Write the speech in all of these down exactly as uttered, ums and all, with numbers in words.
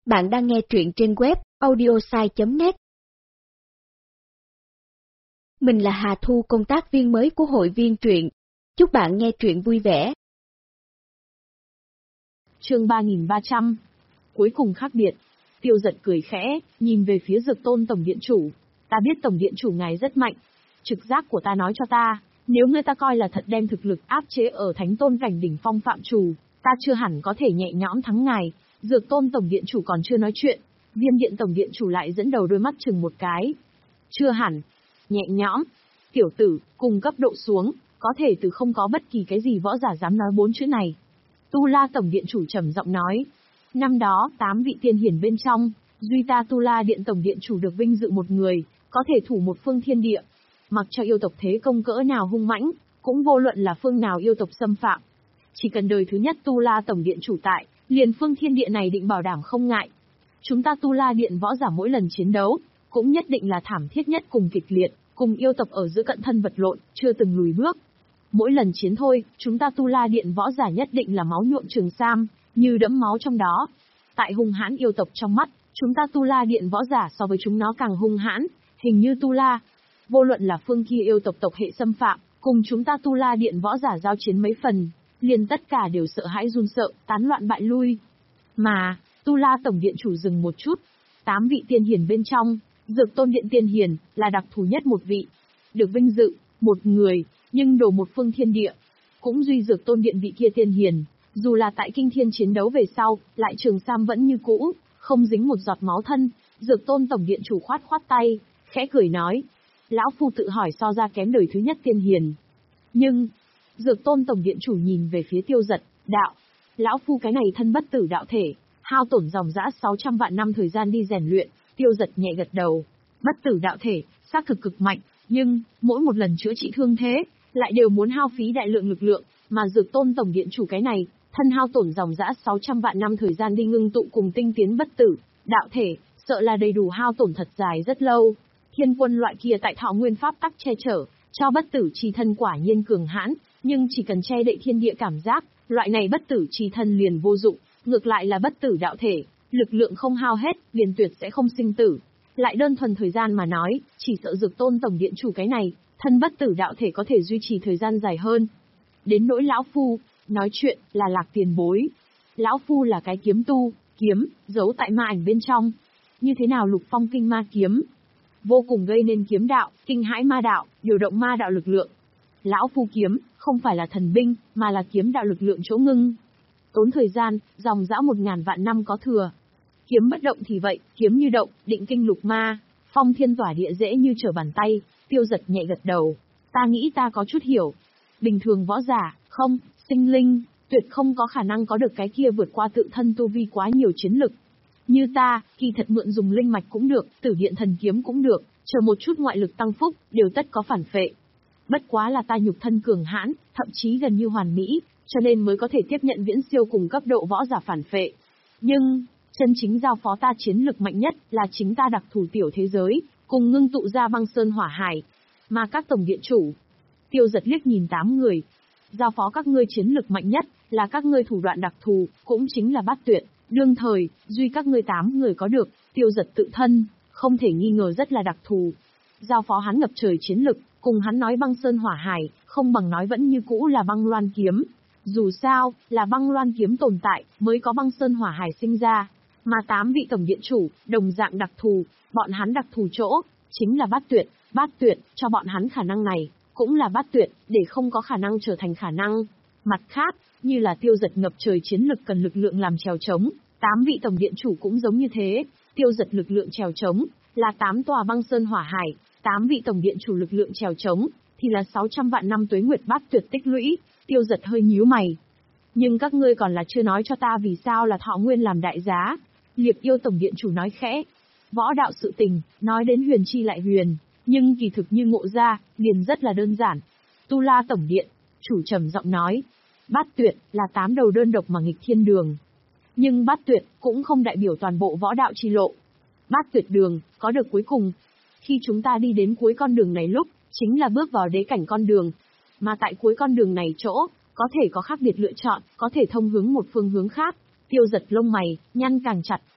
Bạn đang nghe truyện trên web audiosai chấm net. Mình là Hà Thu, công tác viên mới của hội viên truyện. Chúc bạn nghe truyện vui vẻ. Chương ba nghìn ba trăm. Cuối cùng khác biệt. Tiêu Giật cười khẽ, nhìn về phía Dược Tôn tổng điện chủ. Ta biết tổng điện chủ ngài rất mạnh. Trực giác của ta nói cho ta, nếu người ta coi là thật đem thực lực áp chế ở Thánh Tôn cảnh đỉnh phong phạm trù, ta chưa hẳn có thể nhẹ nhõm thắng ngài. Dược Tôn tổng điện chủ còn chưa nói chuyện, Viêm Điện tổng điện chủ lại dẫn đầu đôi mắt chừng một cái. Chưa hẳn. Nhẹ nhõm. Tiểu tử, cùng cấp độ xuống, có thể từ không có bất kỳ cái gì võ giả dám nói bốn chữ này. Tu La tổng điện chủ trầm giọng nói. Năm đó, tám vị tiên hiển bên trong, duy ta Tu La điện tổng điện chủ được vinh dự một người, có thể thủ một phương thiên địa. Mặc cho yêu tộc thế công cỡ nào hung mãnh, cũng vô luận là phương nào yêu tộc xâm phạm. Chỉ cần đời thứ nhất Tu La tổng điện chủ tại, liền phương thiên địa này định bảo đảm không ngại. Chúng ta Tu La điện võ giả mỗi lần chiến đấu, cũng nhất định là thảm thiết nhất cùng kịch liệt, cùng yêu tộc ở giữa cận thân vật lộn, chưa từng lùi bước. Mỗi lần chiến thôi, chúng ta Tu La điện võ giả nhất định là máu nhuộm trường sam, như đẫm máu trong đó. Tại hung hãn yêu tộc trong mắt, chúng ta Tu La điện võ giả so với chúng nó càng hung hãn, hình như Tu La. Vô luận là phương kia yêu tộc tộc hệ xâm phạm, cùng chúng ta Tu La điện võ giả giao chiến mấy phần, liền tất cả đều sợ hãi run sợ, tán loạn bại lui. Mà, Tu La tổng điện chủ dừng một chút, tám vị tiên hiền bên trong, Dược Tôn điện tiên hiền là đặc thù nhất một vị, được vinh dự một người, nhưng đổ một phương thiên địa. Cũng duy Dược Tôn điện vị kia tiên hiền, dù là tại kinh thiên chiến đấu về sau, lại trường sam vẫn như cũ, không dính một giọt máu thân. Dược Tôn tổng điện chủ khoát khoát tay, khẽ cười nói, lão phu tự hỏi so ra kém đời thứ nhất tiên hiền. Nhưng, Dược Tôn tổng điện chủ nhìn về phía Tiêu Giật, đạo, lão phu cái này thân bất tử đạo thể, hao tổn dòng dã sáu trăm vạn năm thời gian đi rèn luyện. Tiêu Giật nhẹ gật đầu, bất tử đạo thể, xác thực cực mạnh, nhưng, mỗi một lần chữa trị thương thế, lại đều muốn hao phí đại lượng lực lượng, mà Dược Tôn tổng điện chủ cái này, thân hao tổn dòng dã sáu trăm vạn năm thời gian đi ngưng tụ cùng tinh tiến bất tử đạo thể, sợ là đầy đủ hao tổn thật dài rất lâu. Thiên quân loại kia tại thọ nguyên pháp tắc che chở, cho bất tử chi thân quả nhiên cường hãn, nhưng chỉ cần che đậy thiên địa cảm giác, loại này bất tử chi thân liền vô dụng, ngược lại là bất tử đạo thể, lực lượng không hao hết, liền tuyệt sẽ không sinh tử. Lại đơn thuần thời gian mà nói, chỉ sợ Dược Tôn tổng điện chủ cái này, thân bất tử đạo thể có thể duy trì thời gian dài hơn. Đến nỗi lão phu, nói chuyện là Lạc tiền bối. Lão phu là cái kiếm tu, kiếm, giấu tại ma ảnh bên trong. Như thế nào Lục Phong kinh ma kiếm? Vô cùng gây nên kiếm đạo, kinh hãi ma đạo, điều động ma đạo lực lượng. Lão phu kiếm, không phải là thần binh, mà là kiếm đạo lực lượng chỗ ngưng. Tốn thời gian, dòng dã một ngàn vạn năm có thừa. Kiếm bất động thì vậy, kiếm như động, định kinh lục ma, phong thiên tỏa địa dễ như trở bàn tay. Tiêu Giật nhẹ gật đầu. Ta nghĩ ta có chút hiểu. Bình thường võ giả, không, sinh linh, tuyệt không có khả năng có được cái kia vượt qua tự thân tu vi quá nhiều chiến lực. Như ta, kỳ thật mượn dùng linh mạch cũng được, tử điện thần kiếm cũng được, chờ một chút ngoại lực tăng phúc, đều tất có phản phệ. Bất quá là ta nhục thân cường hãn, thậm chí gần như hoàn mỹ, cho nên mới có thể tiếp nhận viễn siêu cùng cấp độ võ giả phản phệ. Nhưng, chân chính giao phó ta chiến lực mạnh nhất là chính ta đặc thù tiểu thế giới, cùng ngưng tụ ra băng sơn hỏa hải. Mà các tổng điện chủ, Tiêu Giật liếc nhìn tám người, giao phó các ngươi chiến lực mạnh nhất là các ngươi thủ đoạn đặc thù, cũng chính là bát tuyệt. Đương thời, duy các ngươi tám người có được, Tiêu Giật tự thân, không thể nghi ngờ rất là đặc thù. Giao phó hắn ngập trời chiến lực, cùng hắn nói băng sơn hỏa hải, không bằng nói vẫn như cũ là băng loan kiếm. Dù sao, là băng loan kiếm tồn tại, mới có băng sơn hỏa hải sinh ra. Mà tám vị tổng điện chủ, đồng dạng đặc thù, bọn hắn đặc thù chỗ, chính là bát tuyệt. Bát tuyệt, cho bọn hắn khả năng này, cũng là bát tuyệt, để không có khả năng trở thành khả năng. Mặt khác, như là Tiêu Giật ngập trời chiến lực cần lực lượng làm chèo chống, tám vị tổng điện chủ cũng giống như thế. Tiêu Giật lực lượng chèo chống, là tám tòa băng sơn hỏa hải, tám vị tổng điện chủ lực lượng chèo chống, thì là sáu trăm vạn năm tuế nguyệt bát tuyệt tích lũy. Tiêu Giật hơi nhíu mày. Nhưng các ngươi còn là chưa nói cho ta vì sao là thọ nguyên làm đại giá. Liệp Yêu tổng điện chủ nói khẽ. Võ đạo sự tình, nói đến huyền chi lại huyền, nhưng kỳ thực như ngộ ra, liền rất là đơn giản. Tu La tổng điện, chủ trầm giọng nói. Bát tuyệt là tám đầu đơn độc mà nghịch thiên đường. Nhưng bát tuyệt cũng không đại biểu toàn bộ võ đạo chi lộ. Bát tuyệt đường, có được cuối cùng. Khi chúng ta đi đến cuối con đường này lúc, chính là bước vào đế cảnh con đường. Mà tại cuối con đường này chỗ, có thể có khác biệt lựa chọn, có thể thông hướng một phương hướng khác. Tiêu Giật lông mày, nhăn càng chặt.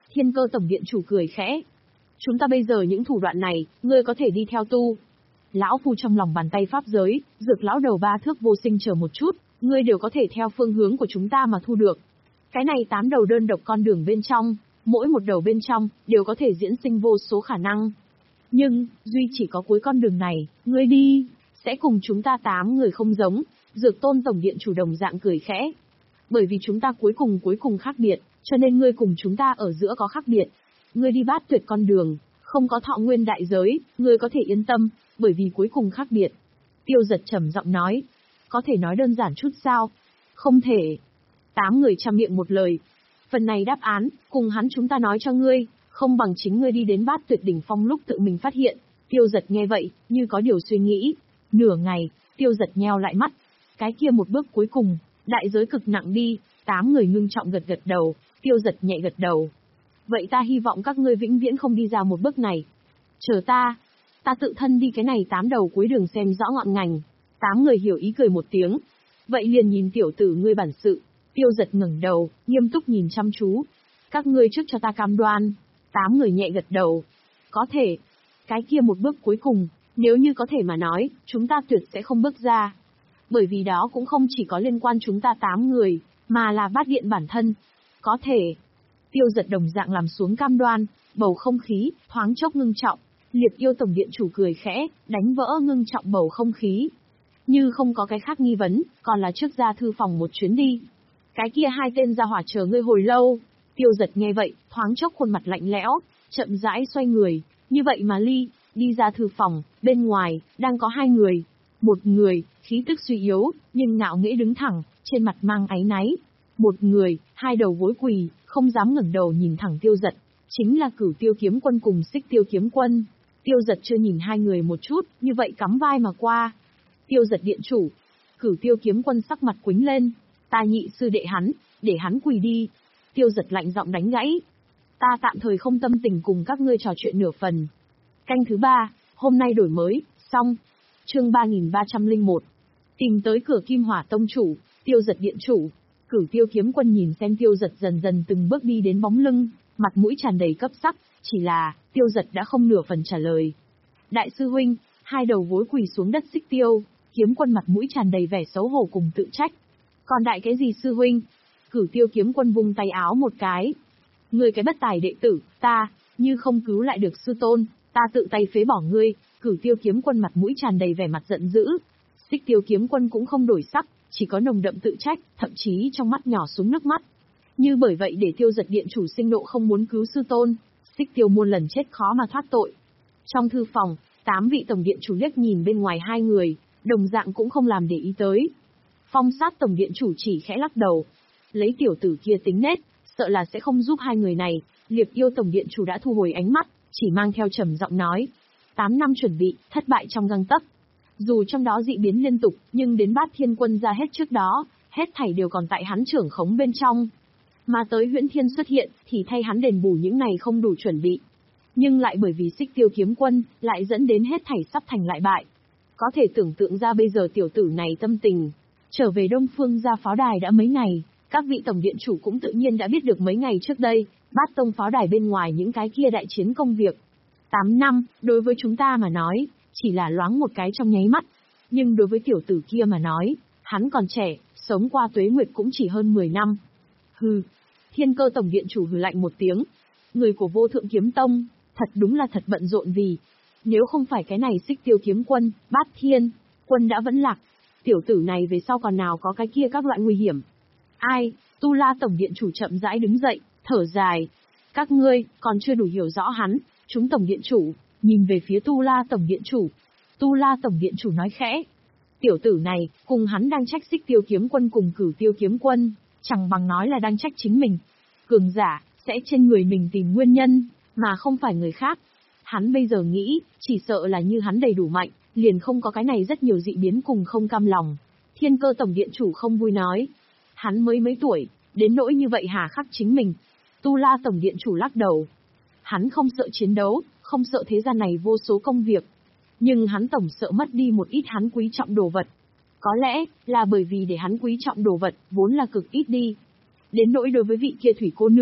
Thiên Cơ tổng điện chủ cười khẽ. Chúng ta bây giờ những thủ đoạn này, ngươi có thể đi theo tu. Lão phu trong lòng bàn tay pháp giới, Dược lão đầu ba thước vô sinh chờ một chút, ngươi đều có thể theo phương hướng của chúng ta mà thu được. Cái này tám đầu đơn độc con đường bên trong, mỗi một đầu bên trong, đều có thể diễn sinh vô số khả năng. Nhưng, duy chỉ có cuối con đường này, ngươi đi, sẽ cùng chúng ta tám người không giống. Dược tôn tổng điện chủ đồng dạng cười khẽ. Bởi vì chúng ta cuối cùng cuối cùng khác biệt, cho nên ngươi cùng chúng ta ở giữa có khác biệt. Ngươi đi bát tuyệt con đường, không có thọ nguyên đại giới, ngươi có thể yên tâm, bởi vì cuối cùng khác biệt. Tiêu Giật trầm giọng nói. Có thể nói đơn giản chút sao? Không thể. Tám người chăm miệng một lời. Phần này đáp án, cùng hắn chúng ta nói cho ngươi, không bằng chính ngươi đi đến bát tuyệt đỉnh phong lúc tự mình phát hiện. Tiêu Giật nghe vậy, như có điều suy nghĩ. Nửa ngày, Tiêu Giật nheo lại mắt. Cái kia một bước cuối cùng, đại giới cực nặng đi. Tám người ngưng trọng gật gật đầu, Tiêu Giật nhẹ gật đầu. Vậy ta hy vọng các ngươi vĩnh viễn không đi ra một bước này. Chờ ta, ta tự thân đi cái này tám đầu cuối đường xem rõ ngọn ngành. Tám người hiểu ý cười một tiếng. Vậy liền nhìn tiểu tử ngươi bản sự. Tiêu Giật ngẩng đầu, nghiêm túc nhìn chăm chú. Các ngươi trước cho ta cam đoan. Tám người nhẹ gật đầu. Có thể. Cái kia một bước cuối cùng, nếu như có thể mà nói, chúng ta tuyệt sẽ không bước ra. Bởi vì đó cũng không chỉ có liên quan chúng ta tám người, mà là bát điện bản thân. Có thể. Tiêu Giật đồng dạng làm xuống cam đoan, bầu không khí, thoáng chốc ngưng trọng. Liệp Yêu tổng điện chủ cười khẽ, đánh vỡ ngưng trọng bầu không khí. Như không có cái khác nghi vấn, còn là trước ra thư phòng một chuyến đi. Cái kia hai tên ra hỏa chờ ngươi hồi lâu. Tiêu Giật nghe vậy, thoáng chốc khuôn mặt lạnh lẽo, chậm rãi xoay người, như vậy mà ly, đi ra thư phòng, bên ngoài, đang có hai người. Một người, khí tức suy yếu, nhưng ngạo nghễ đứng thẳng, trên mặt mang áy náy. Một người, hai đầu gối quỳ, không dám ngẩng đầu nhìn thẳng Tiêu Giật, chính là Cửu Tiêu kiếm quân cùng Xích Tiêu kiếm quân. Tiêu Giật chưa nhìn hai người một chút, như vậy cắm vai mà qua. Tiêu Giật điện chủ. Cửu Tiêu kiếm quân sắc mặt quĩnh lên. Ta nhị sư đệ hắn, để hắn quỳ đi. Tiêu Giật lạnh giọng đánh gãy. Ta tạm thời không tâm tình cùng các ngươi trò chuyện nửa phần. Canh thứ ba, hôm nay đổi mới, xong. Chương ba nghìn ba trăm lẻ một. Tìm tới cửa Kim Hỏa tông chủ, Tiêu Giật điện chủ. Cửu Tiêu kiếm quân nhìn xem Tiêu Giật dần dần từng bước đi đến bóng lưng, mặt mũi tràn đầy cấp sắc, chỉ là, Tiêu Giật đã không nửa phần trả lời. Đại sư huynh, hai đầu gối quỳ xuống đất Xích Tiêu, kiếm quân mặt mũi tràn đầy vẻ xấu hổ cùng tự trách. Còn đại cái gì sư huynh? Cửu Tiêu kiếm quân vung tay áo một cái. Ngươi cái bất tài đệ tử, ta, như không cứu lại được sư tôn, ta tự tay phế bỏ ngươi. Cửu Tiêu kiếm quân mặt mũi tràn đầy vẻ mặt giận dữ. Xích Tiêu kiếm quân cũng không đổi sắc, chỉ có nồng đậm tự trách, thậm chí trong mắt nhỏ xuống nước mắt. Như bởi vậy để Tiêu Giật điện chủ sinh nộ không muốn cứu sư tôn, Xích Tiêu muôn lần chết khó mà thoát tội. Trong thư phòng, tám vị tổng điện chủ liếc nhìn bên ngoài hai người, đồng dạng cũng không làm để ý tới. Phong Sát tổng điện chủ chỉ khẽ lắc đầu. Lấy tiểu tử kia tính nết, sợ là sẽ không giúp hai người này. Liệp Yêu tổng điện chủ đã thu hồi ánh mắt, chỉ mang theo trầm giọng nói. Tám năm chuẩn bị, thất bại trong gang tấc. Dù trong đó dị biến liên tục, nhưng đến Bát Thiên quân ra hết trước đó, hết thảy đều còn tại hắn trưởng khống bên trong. Mà tới Huyễn Thiên xuất hiện, thì thay hắn đền bù những này không đủ chuẩn bị. Nhưng lại bởi vì Xích Tiêu kiếm quân, lại dẫn đến hết thảy sắp thành lại bại. Có thể tưởng tượng ra bây giờ tiểu tử này tâm tình. Trở về Đông Phương ra pháo đài đã mấy ngày, các vị tổng điện chủ cũng tự nhiên đã biết được mấy ngày trước đây, Bát Tông pháo đài bên ngoài những cái kia đại chiến công việc. Tám năm, đối với chúng ta mà nói, chỉ là loáng một cái trong nháy mắt. Nhưng đối với tiểu tử kia mà nói, hắn còn trẻ, sống qua tuế nguyệt cũng chỉ hơn mười năm. Hừ, Thiên Cơ tổng điện chủ hừ lạnh một tiếng. Người của Vô Thượng Kiếm Tông, thật đúng là thật bận rộn vì. Nếu không phải cái này Xích Tiêu kiếm quân, Bát Thiên quân đã vẫn lạc. Tiểu tử này về sau còn nào có cái kia các loại nguy hiểm. Ai, Tu La tổng điện chủ chậm rãi đứng dậy, thở dài. Các ngươi, còn chưa đủ hiểu rõ hắn, chúng tổng điện chủ, nhìn về phía Tu La tổng điện chủ. Tu La tổng điện chủ nói khẽ. Tiểu tử này, cùng hắn đang trách Xích Tiêu kiếm quân cùng Cửu Tiêu kiếm quân, chẳng bằng nói là đang trách chính mình. Cường giả, sẽ trên người mình tìm nguyên nhân, mà không phải người khác. Hắn bây giờ nghĩ, chỉ sợ là như hắn đầy đủ mạnh, liền không có cái này rất nhiều dị biến cùng không cam lòng. Thiên Cơ tổng điện chủ không vui nói. Hắn mới mấy tuổi, đến nỗi như vậy hà khắc chính mình. Tu La tổng điện chủ lắc đầu. Hắn không sợ chiến đấu, không sợ thế gian này vô số công việc. Nhưng hắn tổng sợ mất đi một ít hắn quý trọng đồ vật. Có lẽ, là bởi vì để hắn quý trọng đồ vật, vốn là cực ít đi. Đến nỗi đối với vị kia thủy cô nương,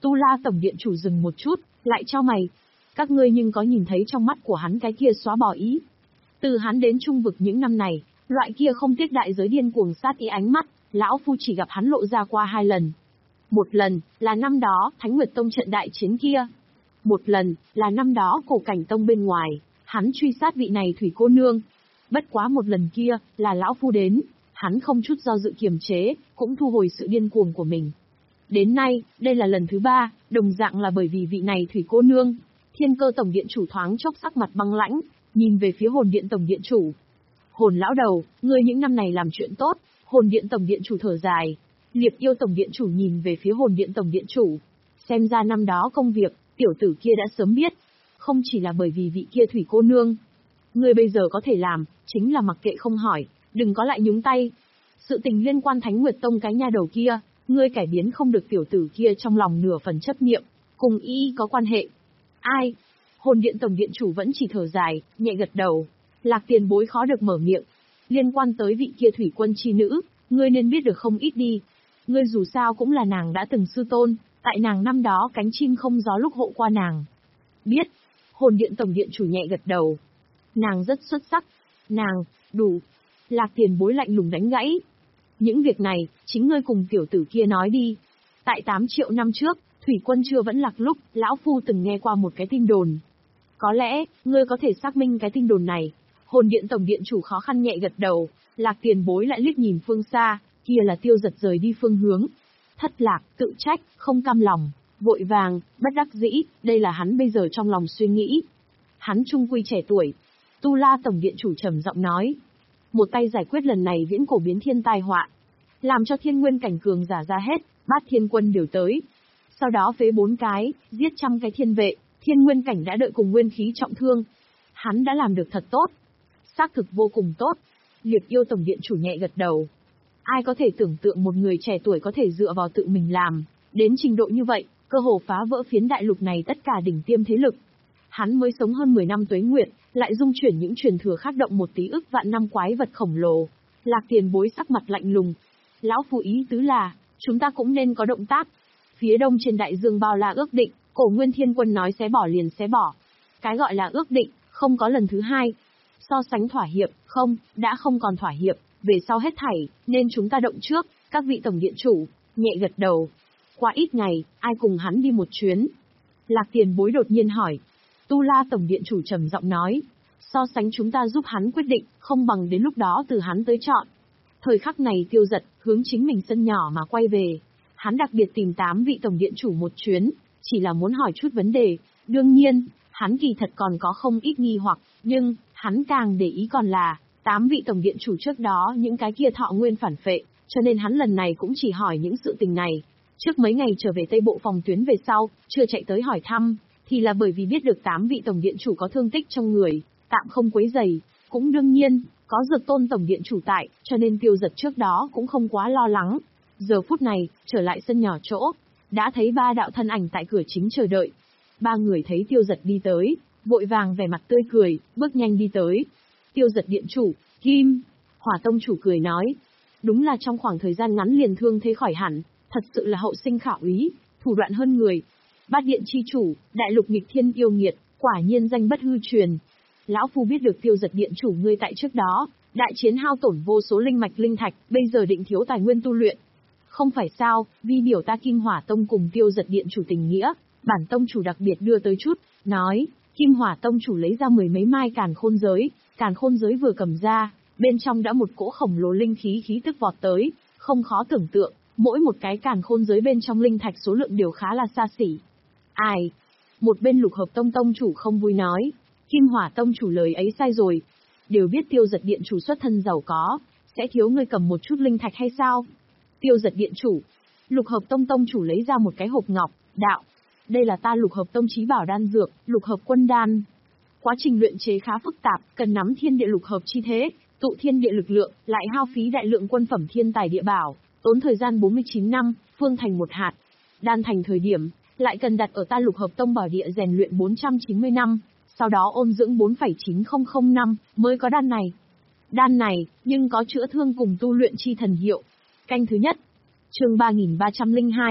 Tu La tổng điện chủ dừng một chút, lại chau mày. Các ngươi nhưng có nhìn thấy trong mắt của hắn cái kia xóa bỏ ý. Từ hắn đến trung vực những năm này, loại kia không tiếc đại giới điên cuồng sát ý ánh mắt, lão phu chỉ gặp hắn lộ ra qua hai lần. Một lần, là năm đó, Thánh Nguyệt Tông trận đại chiến kia. Một lần, là năm đó cổ cảnh tông bên ngoài, hắn truy sát vị này thủy cô nương. Bất quá một lần kia, là lão phu đến, hắn không chút do dự kiềm chế, cũng thu hồi sự điên cuồng của mình. Đến nay, đây là lần thứ ba, đồng dạng là bởi vì vị này thủy cô nương. Thiên Cơ tổng điện chủ thoáng chốc sắc mặt băng lãnh, nhìn về phía Hồn Điện tổng điện chủ. Hồn lão đầu, ngươi những năm này làm chuyện tốt. Hồn Điện tổng điện chủ thở dài. Liệp Yêu tổng điện chủ nhìn về phía Hồn Điện tổng điện chủ. Xem ra năm đó công việc, tiểu tử kia đã sớm biết. Không chỉ là bởi vì vị kia thủy cô nương. Ngươi bây giờ có thể làm, chính là mặc kệ không hỏi, đừng có lại nhúng tay. Sự tình liên quan Thánh Nguyệt Tông cái nha đầu kia, ngươi cải biến không được tiểu tử kia trong lòng nửa phần chấp niệm, cùng y có quan hệ. Ai? Hồn Điện tổng điện chủ vẫn chỉ thở dài, nhẹ gật đầu. Lạc Tiền Bối khó được mở miệng. Liên quan tới vị kia thủy quân chi nữ, ngươi nên biết được không ít đi. Ngươi dù sao cũng là nàng đã từng sư tôn, tại nàng năm đó cánh chim không gió lúc hộ qua nàng. Biết. Hồn Điện tổng điện chủ nhẹ gật đầu. Nàng rất xuất sắc. Nàng, đủ. Lạc Tiền Bối lạnh lùng đánh gãy. Những việc này, chính ngươi cùng tiểu tử kia nói đi. Tại tám triệu năm trước, thủy quân chưa vẫn lạc lúc, lão phu từng nghe qua một cái tin đồn. Có lẽ, ngươi có thể xác minh cái tin đồn này. Hồn Điện tổng điện chủ khó khăn nhẹ gật đầu, Lạc Tiền Bối lại liếc nhìn phương xa, kia là Tiêu Giật rời đi phương hướng. Thất lạc, tự trách, không cam lòng, vội vàng, bất đắc dĩ, đây là hắn bây giờ trong lòng suy nghĩ. Hắn trung quy trẻ tuổi. Tu La tổng điện chủ trầm giọng nói. Một tay giải quyết lần này viễn cổ biến thiên tai họa. Làm cho thiên nguyên cảnh cường giả ra hết, bát thiên quân đều tới. Sau đó phế bốn cái, giết trăm cái thiên vệ, thiên nguyên cảnh đã đợi cùng nguyên khí trọng thương. Hắn đã làm được thật tốt. Xác thực vô cùng tốt. Liệp Yêu tổng điện chủ nhẹ gật đầu. Ai có thể tưởng tượng một người trẻ tuổi có thể dựa vào tự mình làm, đến trình độ như vậy, cơ hồ phá vỡ phiến đại lục này tất cả đỉnh tiêm thế lực. Hắn mới sống hơn mười năm tuế nguyệt, lại dung chuyển những truyền thừa khác động một tí ức vạn năm quái vật khổng lồ. Lạc Tiền Bối sắc mặt lạnh lùng. Lão phu ý tứ là, chúng ta cũng nên có động tác. Phía đông trên đại dương bao la ước định, cổ nguyên thiên quân nói xé bỏ liền xé bỏ. Cái gọi là ước định, không có lần thứ hai. So sánh thỏa hiệp, không, đã không còn thỏa hiệp, về sau hết thảy, nên chúng ta động trước, các vị tổng điện chủ, nhẹ gật đầu. Qua ít ngày, ai cùng hắn đi một chuyến? Lạc Tiền Bối đột nhiên hỏi. Tu La tổng điện chủ trầm giọng nói. So sánh chúng ta giúp hắn quyết định, không bằng đến lúc đó từ hắn tới chọn. Thời khắc này Tiêu Giật, hướng chính mình sân nhỏ mà quay về. Hắn đặc biệt tìm tám vị tổng điện chủ một chuyến, chỉ là muốn hỏi chút vấn đề. Đương nhiên, hắn kỳ thật còn có không ít nghi hoặc, nhưng, hắn càng để ý còn là, tám vị tổng điện chủ trước đó những cái kia thọ nguyên phản phệ, cho nên hắn lần này cũng chỉ hỏi những sự tình này. Trước mấy ngày trở về Tây Bộ phòng tuyến về sau, chưa chạy tới hỏi thăm, thì là bởi vì biết được tám vị tổng điện chủ có thương tích trong người, tạm không quấy rầy, cũng đương nhiên, có Dược Tôn tổng điện chủ tại, cho nên Tiêu Giật trước đó cũng không quá lo lắng. Giờ phút này, trở lại sân nhỏ chỗ, đã thấy ba đạo thân ảnh tại cửa chính chờ đợi. Ba người thấy Tiêu Giật đi tới, vội vàng vẻ mặt tươi cười, bước nhanh đi tới. Tiêu Giật điện chủ, Kim, Hỏa tông chủ cười nói. Đúng là trong khoảng thời gian ngắn liền thương thế khỏi hẳn, thật sự là hậu sinh khả úy, thủ đoạn hơn người. Bát điện chi chủ, đại lục nghịch thiên yêu nghiệt, quả nhiên danh bất hư truyền. Lão phu biết được Tiêu Giật điện chủ ngươi tại trước đó, đại chiến hao tổn vô số linh mạch linh thạch, bây giờ định thiếu tài nguyên tu luyện. Không phải sao, vì biểu ta Kim Hỏa tông cùng Tiêu Giật điện chủ tình nghĩa, bản tông chủ đặc biệt đưa tới chút, nói, Kim Hỏa tông chủ lấy ra mười mấy mai càn khôn giới, càn khôn giới vừa cầm ra, bên trong đã một cỗ khổng lồ linh khí khí tức vọt tới, không khó tưởng tượng, mỗi một cái càn khôn giới bên trong linh thạch số lượng đều khá là xa xỉ. Ai? Một bên Lục Hợp tông tông chủ không vui nói, Kim Hỏa tông chủ lời ấy sai rồi, đều biết Tiêu Giật điện chủ xuất thân giàu có, sẽ thiếu ngươi cầm một chút linh thạch hay sao? Tiêu Giật điện chủ, Lục Hợp tông tông chủ lấy ra một cái hộp ngọc, đạo, đây là ta Lục Hợp tông chí bảo đan dược, Lục Hợp quân đan. Quá trình luyện chế khá phức tạp, cần nắm thiên địa lục hợp chi thế, tụ thiên địa lực lượng, lại hao phí đại lượng quân phẩm thiên tài địa bảo, tốn thời gian bốn mươi chín năm, phương thành một hạt. Đan thành thời điểm, lại cần đặt ở ta Lục Hợp tông bảo địa rèn luyện bốn trăm chín mươi năm, sau đó ôn dưỡng bốn phẩy chín không không năm mới có đan này. Đan này, nhưng có chữa thương cùng tu luyện chi thần hiệu. Canh thứ nhất. Chương ba nghìn ba trăm lẻ hai.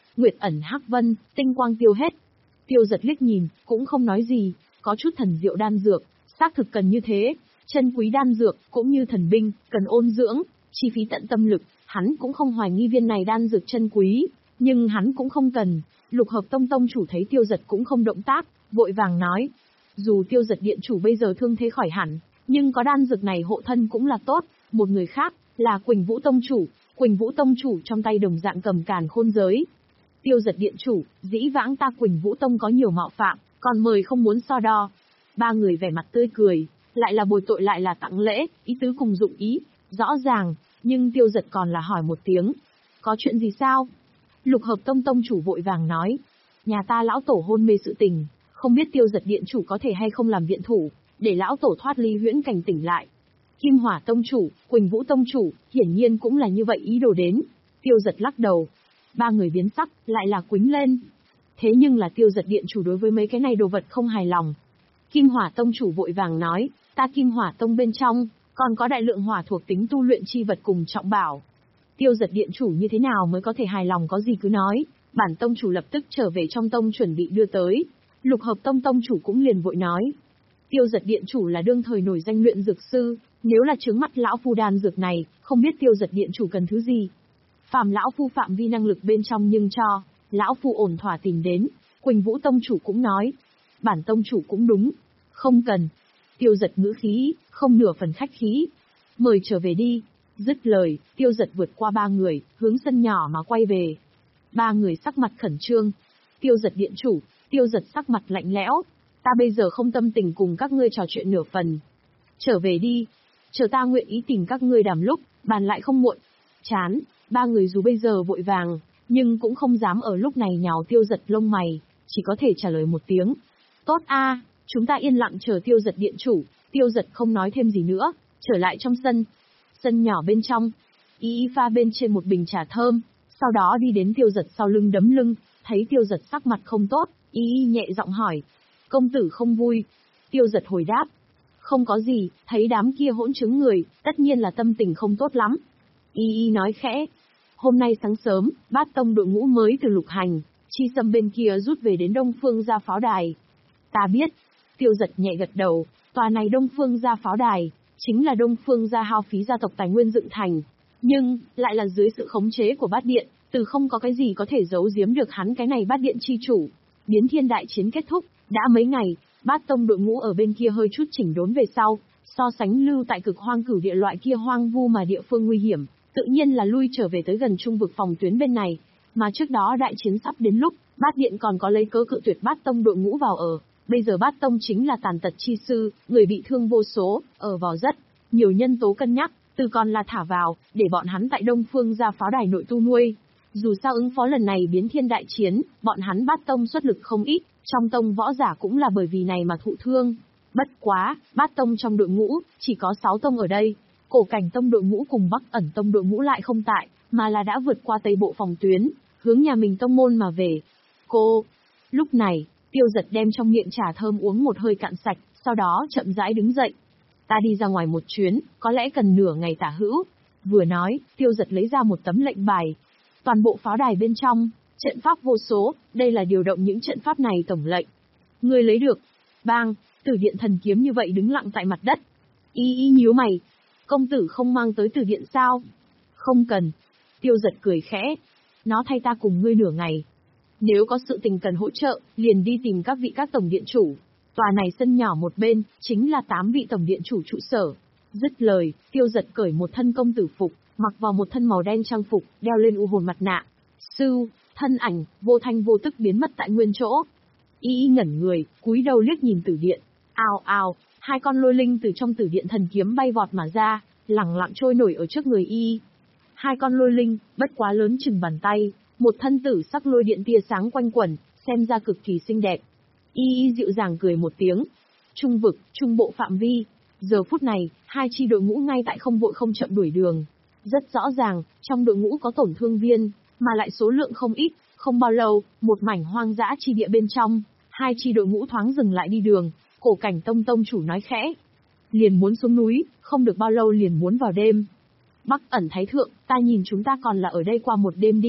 Nguyệt ẩn hắc vân, tinh quang tiêu hết. Tiêu Giật liếc nhìn, cũng không nói gì, có chút thần diệu đan dược, xác thực cần như thế. Chân quý đan dược, cũng như thần binh, cần ôn dưỡng, chi phí tận tâm lực, hắn cũng không hoài nghi viên này đan dược chân quý, nhưng hắn cũng không cần. Lục Hợp Tông tông chủ thấy Tiêu Giật cũng không động tác, vội vàng nói. Dù Tiêu Giật điện chủ bây giờ thương thế khỏi hẳn, nhưng có đan dược này hộ thân cũng là tốt. Một người khác, là Quỳnh Vũ tông chủ, Quỳnh Vũ tông chủ trong tay đồng dạng cầm càn khôn giới. Tiêu Giật điện chủ, dĩ vãng ta Quỳnh Vũ tông có nhiều mạo phạm, còn mời không muốn so đo. Ba người vẻ mặt tươi cười, lại là bồi tội lại là tặng lễ, ý tứ cùng dụng ý, rõ ràng, nhưng Tiêu Giật còn là hỏi một tiếng. Có chuyện gì sao? Lục Hợp Tông tông chủ vội vàng nói. Nhà ta lão tổ hôn mê sự tình, không biết Tiêu Giật điện chủ có thể hay không làm viện thủ, để lão tổ thoát ly huyễn cảnh tỉnh lại. Kim Hỏa tông chủ, Quỳnh Vũ tông chủ, hiển nhiên cũng là như vậy ý đồ đến. Tiêu Giật lắc đầu. Ba người biến sắc, lại là quính lên. Thế nhưng là Tiêu Giật điện chủ đối với mấy cái này đồ vật không hài lòng. Kim Hỏa tông chủ vội vàng nói, ta Kim Hỏa tông bên trong, còn có đại lượng hỏa thuộc tính tu luyện chi vật cùng trọng bảo. Tiêu Giật điện chủ như thế nào mới có thể hài lòng, có gì cứ nói, bản tông chủ lập tức trở về trong tông chuẩn bị đưa tới. Lục Hợp Tông tông chủ cũng liền vội nói. Tiêu Giật điện chủ là đương thời nổi danh luyện dược sư, nếu là trướng mắt lão phu đan dược này, không biết Tiêu Giật điện chủ cần thứ gì. Phạm lão phu phạm vi năng lực bên trong nhưng cho, lão phu ổn thỏa tìm đến. Quỳnh Vũ tông chủ cũng nói. Bản tông chủ cũng đúng. Không cần. Tiêu Giật ngữ khí, không nửa phần khách khí. Mời trở về đi. Dứt lời, Tiêu Giật vượt qua ba người, hướng sân nhỏ mà quay về. Ba người sắc mặt khẩn trương. Tiêu Giật điện chủ, Tiêu Giật sắc mặt lạnh lẽo. Ta bây giờ không tâm tình cùng các ngươi trò chuyện nửa phần. Trở về đi. Chờ ta nguyện ý tìm các ngươi đàm lúc, bàn lại không muộn. Chán, ba người dù bây giờ vội vàng, nhưng cũng không dám ở lúc này nhào Tiêu Giật lông mày, chỉ có thể trả lời một tiếng. Tốt a, chúng ta yên lặng chờ Tiêu Giật điện chủ. Tiêu Giật không nói thêm gì nữa, trở lại trong sân. Sân nhỏ bên trong, Y Y pha bên trên một bình trà thơm, sau đó đi đến Tiêu Giật sau lưng đấm lưng, thấy Tiêu Giật sắc mặt không tốt, Y Y nhẹ giọng hỏi. Công tử không vui. Tiêu Giật hồi đáp. Không có gì, thấy đám kia hỗn chứng người, tất nhiên là tâm tình không tốt lắm. Y Y nói khẽ. Hôm nay sáng sớm, Bát Tông đội ngũ mới từ Lục Hành, Chi Sâm bên kia rút về đến Đông Phương Gia pháo đài. Ta biết. Tiêu Giật nhẹ gật đầu, tòa này Đông Phương Gia pháo đài, chính là Đông Phương Gia hao phí gia tộc tài nguyên dựng thành. Nhưng, lại là dưới sự khống chế của Bát Điện, từ không có cái gì có thể giấu giếm được hắn cái này Bát Điện chi chủ. Biến thiên đại chiến kết thúc, đã mấy ngày, Bát Tông đội ngũ ở bên kia hơi chút chỉnh đốn về sau, so sánh lưu tại cực hoang cửu địa loại kia hoang vu mà địa phương nguy hiểm, tự nhiên là lui trở về tới gần trung vực phòng tuyến bên này. Mà trước đó đại chiến sắp đến lúc, Bát Điện còn có lấy cớ cự tuyệt Bát Tông đội ngũ vào ở. Bây giờ Bát Tông chính là tàn tật chi sư, người bị thương vô số, ở vào rất nhiều nhân tố cân nhắc, từ còn là thả vào, để bọn hắn tại Đông Phương Gia pháo đài nội tu nuôi. Dù sao ứng phó lần này biến thiên đại chiến, bọn hắn Bát Tông xuất lực không ít, trong tông võ giả cũng là bởi vì này mà thụ thương. Bất quá, Bát Tông trong đội ngũ, chỉ có sáu tông ở đây. Cổ Cảnh Tông đội ngũ cùng Bắc Ẩn Tông đội ngũ lại không tại, mà là đã vượt qua Tây Bộ phòng tuyến, hướng nhà mình tông môn mà về. Cô! Lúc này, Tiêu Giật đem trong miệng trà thơm uống một hơi cạn sạch, sau đó chậm rãi đứng dậy. Ta đi ra ngoài một chuyến, có lẽ cần nửa ngày tả hữu. Vừa nói, Tiêu Giật lấy ra một tấm lệnh bài. Toàn bộ pháo đài bên trong, trận pháp vô số, đây là điều động những trận pháp này tổng lệnh. Người lấy được. Bang, Tử Điện thần kiếm như vậy đứng lặng tại mặt đất. Y Y nhíu mày. Công tử không mang tới Tử Điện sao? Không cần. Tiêu Giật cười khẽ. Nó thay ta cùng ngươi nửa ngày. Nếu có sự tình cần hỗ trợ, liền đi tìm các vị các tổng điện chủ. Tòa này sân nhỏ một bên, chính là tám vị tổng điện chủ trụ sở. Dứt lời, Tiêu Giật cởi một thân công tử phục, mặc vào một thân màu đen trang phục, đeo lên u hồn mặt nạ. Sưu, thân ảnh, vô thanh vô tức biến mất tại nguyên chỗ. Y Y ngẩn người, cúi đầu liếc nhìn Tử Điện. Ào ào, hai con lôi linh từ trong Tử Điện thần kiếm bay vọt mà ra, lẳng lặng trôi nổi ở trước người Y Y. Hai con lôi linh, bất quá lớn chừng bàn tay, một thân tử sắc lôi điện tia sáng quanh quẩn, xem ra cực kỳ xinh đẹp. Y Y dịu dàng cười một tiếng. Trung vực, trung bộ phạm vi. Giờ phút này, hai chi đội ngũ ngay tại không vội không chậm đuổi đường. Rất rõ ràng, trong đội ngũ có tổn thương viên, mà lại số lượng không ít. Không bao lâu, một mảnh hoang dã chi địa bên trong, hai chi đội ngũ thoáng dừng lại đi đường. Cổ Cảnh Tông tông chủ nói khẽ. Liền muốn xuống núi, không được bao lâu liền muốn vào đêm. Bắc Ẩn Thái Thượng, ta nhìn chúng ta còn là ở đây qua một đêm đi.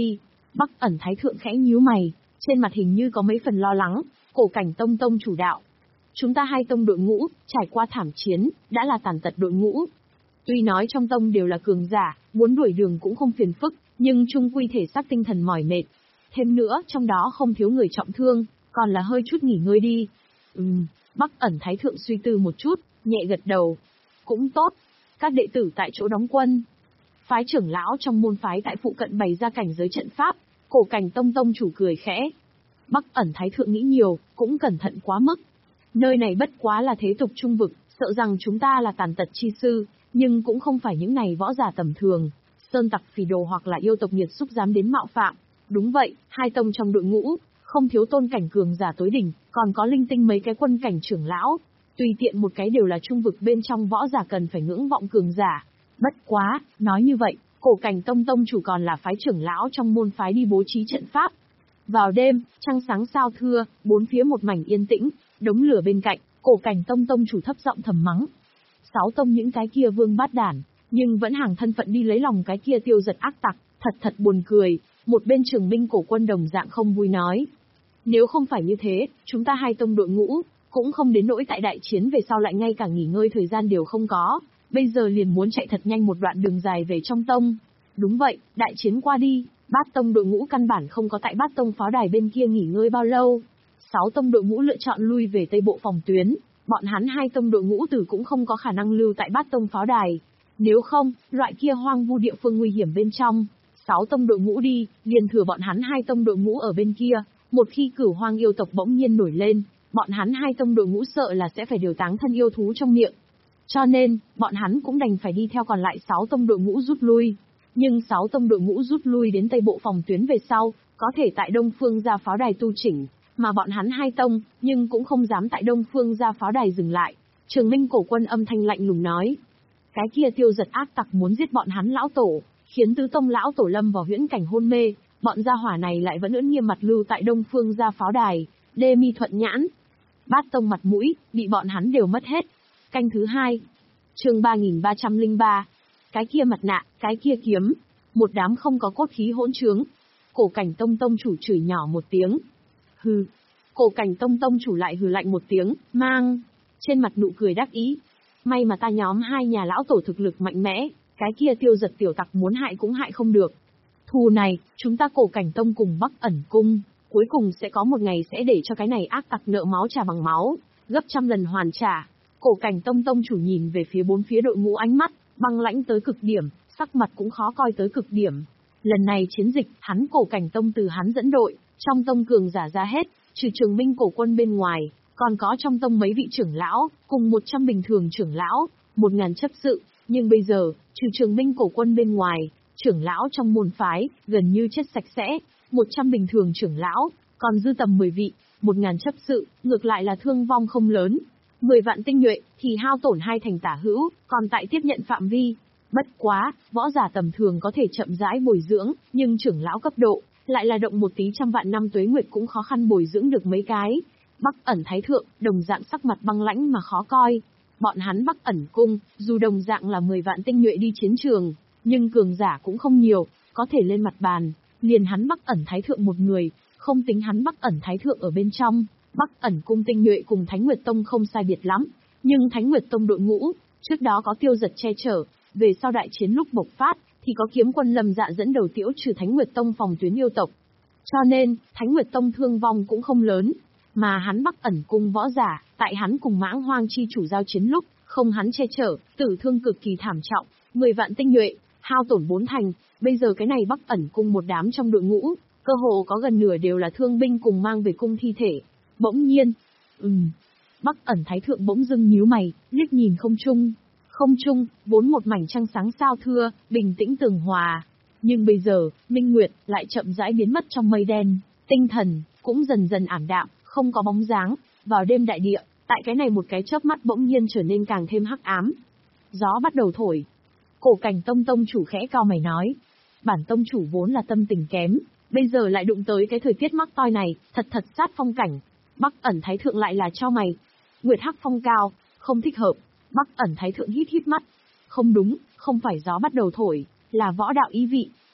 Bắc ẩn thái thượng khẽ nhíu mày, trên mặt hình như có mấy phần lo lắng. Cổ Cảnh Tông tông chủ đạo. Chúng ta hai tông đội ngũ, trải qua thảm chiến, đã là tàn tật đội ngũ. Tuy nói trong tông đều là cường giả, muốn đuổi đường cũng không phiền phức, nhưng chung quy thể xác tinh thần mỏi mệt. Thêm nữa, trong đó không thiếu người trọng thương, còn là hơi chút nghỉ ngơi đi. Ừm, Bắc ẩn thái thượng suy tư một chút, nhẹ gật đầu. Cũng tốt. Các đệ tử tại chỗ đóng quân. Phái trưởng lão trong môn phái tại phụ cận bày ra cảnh giới trận pháp. Cổ Cảnh Tông tông chủ cười khẽ. Bắc ẩn thái thượng nghĩ nhiều, cũng cẩn thận quá mức. Nơi này bất quá là thế tục trung vực, sợ rằng chúng ta là tàn tật chi sư, nhưng cũng không phải những này võ giả tầm thường. Sơn tặc phỉ đồ hoặc là yêu tộc nhiệt xúc dám đến mạo phạm. Đúng vậy, hai tông trong đội ngũ, không thiếu tôn cảnh cường giả tối đỉnh, còn có linh tinh mấy cái quân cảnh trưởng lão. Tùy tiện một cái đều là trung vực bên trong võ giả cần phải ngưỡng vọng cường giả. Bất quá, nói như vậy, Cổ Cảnh Tông tông chủ còn là phái trưởng lão trong môn phái đi bố trí trận pháp. Vào đêm, trăng sáng sao thưa, bốn phía một mảnh yên tĩnh, đống lửa bên cạnh, Cổ Cảnh Tông tông chủ thấp giọng thầm mắng. Sáu tông những cái kia vương bát đản, nhưng vẫn hàng thân phận đi lấy lòng cái kia tiêu giật ác tặc, thật thật buồn cười. Một bên Trường binh cổ quân đồng dạng không vui nói. Nếu không phải như thế, chúng ta hai tông đội ngũ, cũng không đến nỗi tại đại chiến về sau lại ngay cả nghỉ ngơi thời gian đều không có. Bây giờ liền muốn chạy thật nhanh một đoạn đường dài về trong tông. Đúng vậy, đại chiến qua đi, bát tông đội ngũ căn bản không có tại bát tông pháo đài bên kia nghỉ ngơi bao lâu. Sáu tông đội ngũ lựa chọn lui về tây bộ phòng tuyến, bọn hắn hai tông đội ngũ tử cũng không có khả năng lưu tại bát tông pháo đài. Nếu không, loại kia hoang vu địa phương nguy hiểm bên trong, sáu tông đội ngũ đi, liền thừa bọn hắn hai tông đội ngũ ở bên kia. Một khi cửu hoang yêu tộc bỗng nhiên nổi lên, bọn hắn hai tông đội ngũ sợ là sẽ phải điều táng thân yêu thú trong miệng. Cho nên, bọn hắn cũng đành phải đi theo còn lại sáu tông đội ngũ rút lui. Nhưng sáu tông đội ngũ rút lui đến tây bộ phòng tuyến về sau, có thể tại đông phương ra pháo đài tu chỉnh, mà bọn hắn hai tông, nhưng cũng không dám tại đông phương ra pháo đài dừng lại. Trường Minh cổ quân âm thanh lạnh lùng nói. Cái kia tiêu giật ác tặc muốn giết bọn hắn lão tổ, khiến tứ tông lão tổ lâm vào huyễn cảnh hôn mê, bọn gia hỏa này lại vẫn ưỡn nghiêm mặt lưu tại đông phương ra pháo đài, đê mi thuận nhãn. Bát tông mặt mũi, bị bọn hắn đều mất hết. Canh thứ hai. Chương ba nghìn ba trăm lẻ ba. Cái kia mặt nạ, cái kia kiếm. Một đám không có cốt khí hỗn trướng. Cổ Cảnh Tông tông chủ chửi nhỏ một tiếng. Hừ. Cổ Cảnh Tông tông chủ lại hừ lạnh một tiếng, mang trên mặt nụ cười đắc ý. May mà ta nhóm hai nhà lão tổ thực lực mạnh mẽ, cái kia tiêu giật tiểu tặc muốn hại cũng hại không được. Thù này, chúng ta Cổ Cảnh Tông cùng Bắc ẩn cung, cuối cùng sẽ có một ngày sẽ để cho cái này ác tặc nợ máu trả bằng máu, gấp trăm lần hoàn trả. Cổ Cảnh Tông tông chủ nhìn về phía bốn phía đội ngũ, ánh mắt băng lãnh tới cực điểm, sắc mặt cũng khó coi tới cực điểm. Lần này chiến dịch, hắn Cổ Cảnh Tông từ hắn dẫn đội, trong tông cường giả ra hết, trừ Trường Minh cổ quân bên ngoài, còn có trong tông mấy vị trưởng lão, cùng một trăm bình thường trưởng lão, một ngàn chấp sự, nhưng bây giờ, trừ Trường Minh cổ quân bên ngoài, trưởng lão trong môn phái, gần như chết sạch sẽ, một trăm bình thường trưởng lão, còn dư tầm mười vị, một ngàn chấp sự, ngược lại là thương vong không lớn. mười vạn tinh nhuệ, thì hao tổn hai thành tả hữu, còn tại tiếp nhận phạm vi. Bất quá, võ giả tầm thường có thể chậm rãi bồi dưỡng, nhưng trưởng lão cấp độ, lại là động một tí trăm vạn năm tuế nguyệt cũng khó khăn bồi dưỡng được mấy cái. Bắc ẩn thái thượng, đồng dạng sắc mặt băng lãnh mà khó coi. Bọn hắn Bắc ẩn cung, dù đồng dạng là mười vạn tinh nhuệ đi chiến trường, nhưng cường giả cũng không nhiều, có thể lên mặt bàn, liền hắn Bắc ẩn thái thượng một người, không tính hắn Bắc ẩn thái thượng ở bên trong. Bắc ẩn cung tinh nhuệ cùng Thánh Nguyệt Tông không sai biệt lắm, nhưng Thánh Nguyệt Tông đội ngũ, trước đó có tiêu giật che chở, về sau đại chiến lúc bộc phát, thì có kiếm quân Lâm Dạ dẫn đầu tiễu trừ Thánh Nguyệt Tông phòng tuyến yêu tộc. Cho nên, Thánh Nguyệt Tông thương vong cũng không lớn, mà hắn Bắc ẩn cung võ giả, tại hắn cùng Mãng Hoang chi chủ giao chiến lúc, không hắn che chở, tử thương cực kỳ thảm trọng, mười vạn tinh nhuệ, hao tổn bốn thành, bây giờ cái này Bắc ẩn cung một đám trong đội ngũ, cơ hồ có gần nửa đều là thương binh cùng mang về cung thi thể. Bỗng nhiên, ừm, Bắc ẩn thái thượng bỗng dưng nhíu mày, liếc nhìn không trung. Không trung, vốn một mảnh trăng sáng sao thưa, bình tĩnh tường hòa. Nhưng bây giờ, minh nguyệt lại chậm rãi biến mất trong mây đen, tinh thần cũng dần dần ảm đạm, không có bóng dáng. Vào đêm đại địa, tại cái này một cái chớp mắt bỗng nhiên trở nên càng thêm hắc ám. Gió bắt đầu thổi. Cổ Cảnh Tông tông chủ khẽ cao mày nói, bản tông chủ vốn là tâm tình kém, bây giờ lại đụng tới cái thời tiết mắc toi này, thật thật sát phong cảnh. Bắc ẩn thái thượng lại là cho mày. Nguyệt hắc phong cao, không thích hợp. Bắc ẩn thái thượng hít hít mắt. Không đúng, không phải gió bắt đầu thổi, là võ đạo ý vị.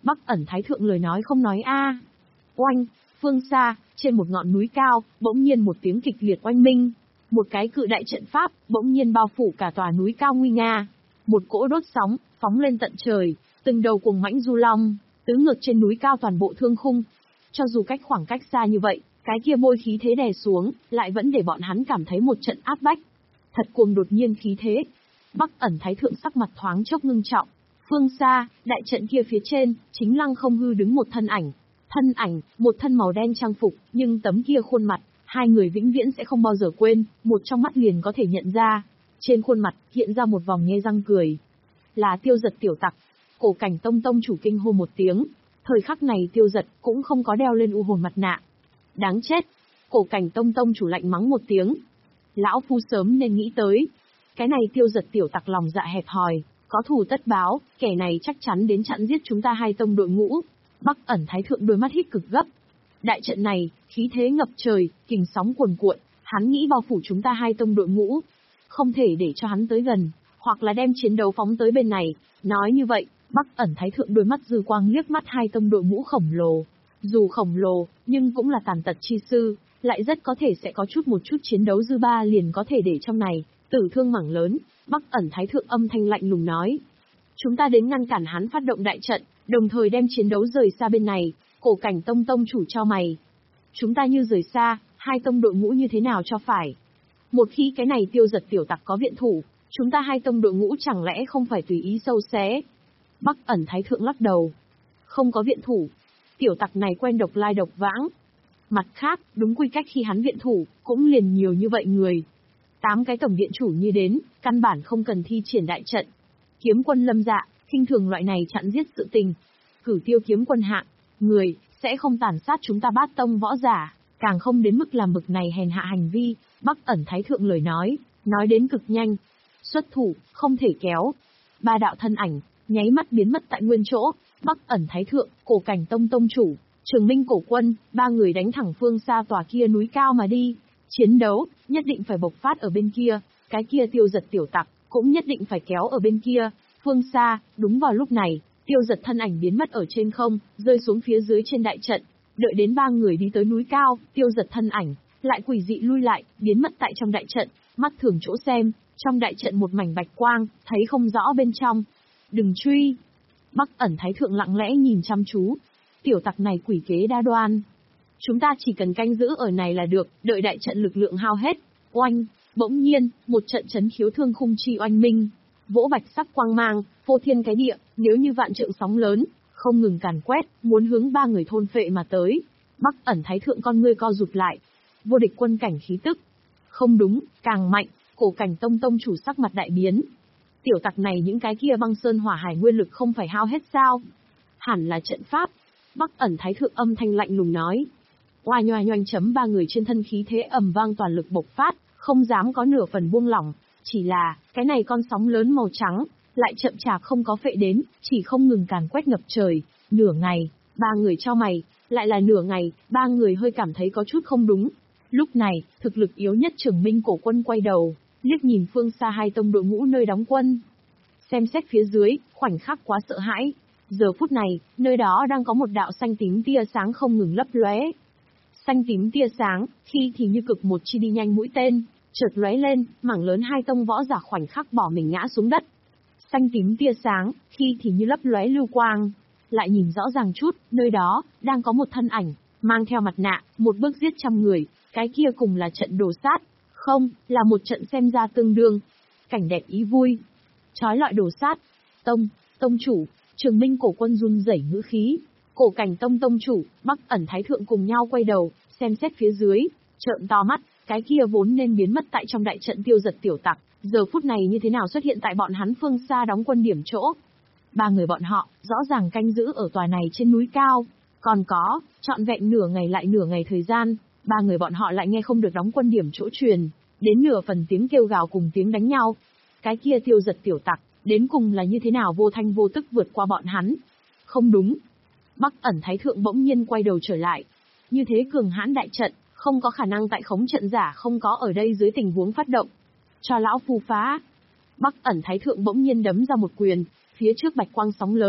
Bắc ẩn thái thượng lời nói không nói a. Oanh, phương xa, trên một ngọn núi cao, bỗng nhiên một tiếng kịch liệt oanh minh. Một cái cự đại trận pháp, bỗng nhiên bao phủ cả tòa núi cao nguy nga. Một cỗ đốt sóng, phóng lên tận trời, từng đầu cuồng mãnh du long, tứ ngược trên núi cao toàn bộ thương khung. Cho dù cách khoảng cách xa như vậy, cái kia môi khí thế đè xuống, lại vẫn để bọn hắn cảm thấy một trận áp bách. Thật cuồng đột nhiên khí thế. Bắc ẩn thái thượng sắc mặt thoáng chốc ngưng trọng. Phương xa, đại trận kia phía trên, chính lăng không hư đứng một thân ảnh. Thân ảnh, một thân màu đen trang phục, nhưng tấm kia khuôn mặt, hai người vĩnh viễn sẽ không bao giờ quên, một trong mắt liền có thể nhận ra. Trên khuôn mặt, hiện ra một vòng nhe răng cười. Là Tiêu Dật tiểu tặc. Cổ Cảnh Tông tông chủ kinh hô một tiếng. Thời khắc này Tiêu Dật cũng không có đeo lên u hồn mặt nạ. Đáng chết. Cổ Cảnh Tông tông chủ lạnh mắng một tiếng. Lão phu sớm nên nghĩ tới. Cái này Tiêu Dật tiểu tặc lòng dạ hẹp hòi, có thù tất báo, kẻ này chắc chắn đến chặn giết chúng ta hai tông đội ngũ. Bắc ẩn thái thượng đôi mắt hít cực gấp. Đại trận này, khí thế ngập trời, kình sóng cuồn cuộn, hắn nghĩ bao phủ chúng ta hai tông đội ngũ. Không thể để cho hắn tới gần, hoặc là đem chiến đấu phóng tới bên này. Nói như vậy, Bắc ẩn thái thượng đôi mắt dư quang liếc mắt hai tông đội ngũ khổng lồ. Dù khổng lồ, nhưng cũng là tàn tật chi sư, lại rất có thể sẽ có chút một chút chiến đấu dư ba liền có thể để trong này, tử thương mảng lớn. Bắc ẩn thái thượng âm thanh lạnh lùng nói. Chúng ta đến ngăn cản hắn phát động đại trận, đồng thời đem chiến đấu rời xa bên này. Cổ Cảnh Tông tông chủ cho mày. Chúng ta như rời xa, hai tông đội ngũ như thế nào cho phải? Một khi cái này Tiêu Dật tiểu tặc có viện thủ, chúng ta hai tông đội ngũ chẳng lẽ không phải tùy ý sâu xé? Bắc ẩn thái thượng lắc đầu. Không có viện thủ. Tiểu tặc này quen độc lai độc vãng. Mặt khác, đúng quy cách khi hắn viện thủ, cũng liền nhiều như vậy người. Tám cái tổng viện chủ như đến, căn bản không cần thi triển đại trận. Kiếm quân Lâm Dạ, khinh thường loại này chặn giết sự tình. Cử tiêu kiếm quân hạng, người, sẽ không tàn sát chúng ta bát tông võ giả, càng không đến mức làm bực này hèn hạ hành vi. Bắc ẩn thái thượng lời nói, nói đến cực nhanh. Xuất thủ, không thể kéo. Ba đạo thân ảnh, nháy mắt biến mất tại nguyên chỗ. Bắc ẩn thái thượng, Cổ Cảnh Tông tông chủ, Trường Minh cổ quân, ba người đánh thẳng phương xa tòa kia núi cao mà đi. Chiến đấu, nhất định phải bộc phát ở bên kia, cái kia Tiêu Dật tiểu tặc, cũng nhất định phải kéo ở bên kia. Phương xa, đúng vào lúc này, Tiêu Dật thân ảnh biến mất ở trên không, rơi xuống phía dưới trên đại trận. Đợi đến ba người đi tới núi cao, Tiêu Dật thân ảnh, lại quỷ dị lui lại, biến mất tại trong đại trận. Mắt thường chỗ xem, trong đại trận một mảnh bạch quang, thấy không rõ bên trong. Đừng truy. Bắc ẩn thái thượng lặng lẽ nhìn chăm chú. Tiểu tặc này quỷ kế đa đoan. Chúng ta chỉ cần canh giữ ở này là được, đợi đại trận lực lượng hao hết. Oanh, bỗng nhiên, một trận chấn khiếu thương khung chi oanh minh. Vỗ bạch sắc quang mang, phô thiên cái địa, nếu như vạn trượng sóng lớn, không ngừng càn quét, muốn hướng ba người thôn phệ mà tới. Bắc ẩn thái thượng con ngươi co rụt lại. Vô địch quân cảnh khí tức. Không đúng, càng mạnh, Cổ Cảnh Tông tông chủ sắc mặt đại biến. Tiểu tặc này những cái kia băng sơn hỏa hải nguyên lực không phải hao hết sao? Hẳn là trận pháp. Bắc ẩn thái thượng âm thanh lạnh lùng nói. Oa nhoa nhoanh chấm ba người trên thân khí thế ầm vang toàn lực bộc phát, không dám có nửa phần buông lỏng. Chỉ là, cái này con sóng lớn màu trắng, lại chậm chạp không có phệ đến, chỉ không ngừng càn quét ngập trời. Nửa ngày, ba người cho mày, lại là nửa ngày, ba người hơi cảm thấy có chút không đúng. Lúc này, thực lực yếu nhất Trường Minh cổ quân quay đầu, liếc nhìn phương xa hai tông đội ngũ nơi đóng quân. Xem xét phía dưới, khoảnh khắc quá sợ hãi. Giờ phút này, nơi đó đang có một đạo xanh tím tia sáng không ngừng lấp lóe. Xanh tím tia sáng, khi thì như cực một chi đi nhanh mũi tên, chợt lóe lên, mảng lớn hai tông võ giả khoảnh khắc bỏ mình ngã xuống đất. Xanh tím tia sáng, khi thì như lấp lóe lưu quang. Lại nhìn rõ ràng chút, nơi đó, đang có một thân ảnh, mang theo mặt nạ, một bước giết trăm người, cái kia cùng là trận đồ sát. Không, là một trận xem ra tương đương. Cảnh đẹp ý vui. Chói lọi đồ sát. Tông, tông chủ, Trường Minh cổ quân run rẩy ngữ khí. Cổ Cảnh Tông tông chủ, Bắc ẩn thái thượng cùng nhau quay đầu, xem xét phía dưới, trợn to mắt, cái kia vốn nên biến mất tại trong đại trận Tiêu Dật tiểu tặc, giờ phút này như thế nào xuất hiện tại bọn hắn phương xa đóng quân điểm chỗ. Ba người bọn họ, rõ ràng canh giữ ở tòa này trên núi cao, còn có, trọn vẹn nửa ngày lại nửa ngày thời gian, ba người bọn họ lại nghe không được đóng quân điểm chỗ truyền, đến nửa phần tiếng kêu gào cùng tiếng đánh nhau. Cái kia Tiêu Dật tiểu tặc, đến cùng là như thế nào vô thanh vô tức vượt qua bọn hắn? Không đúng. Bắc ẩn thái thượng bỗng nhiên quay đầu trở lại. Như thế cường hãn đại trận, không có khả năng tại khống trận giả không có ở đây dưới tình huống phát động. Cho lão phu phá. Bắc ẩn thái thượng bỗng nhiên đấm ra một quyền, phía trước bạch quang sóng lớn,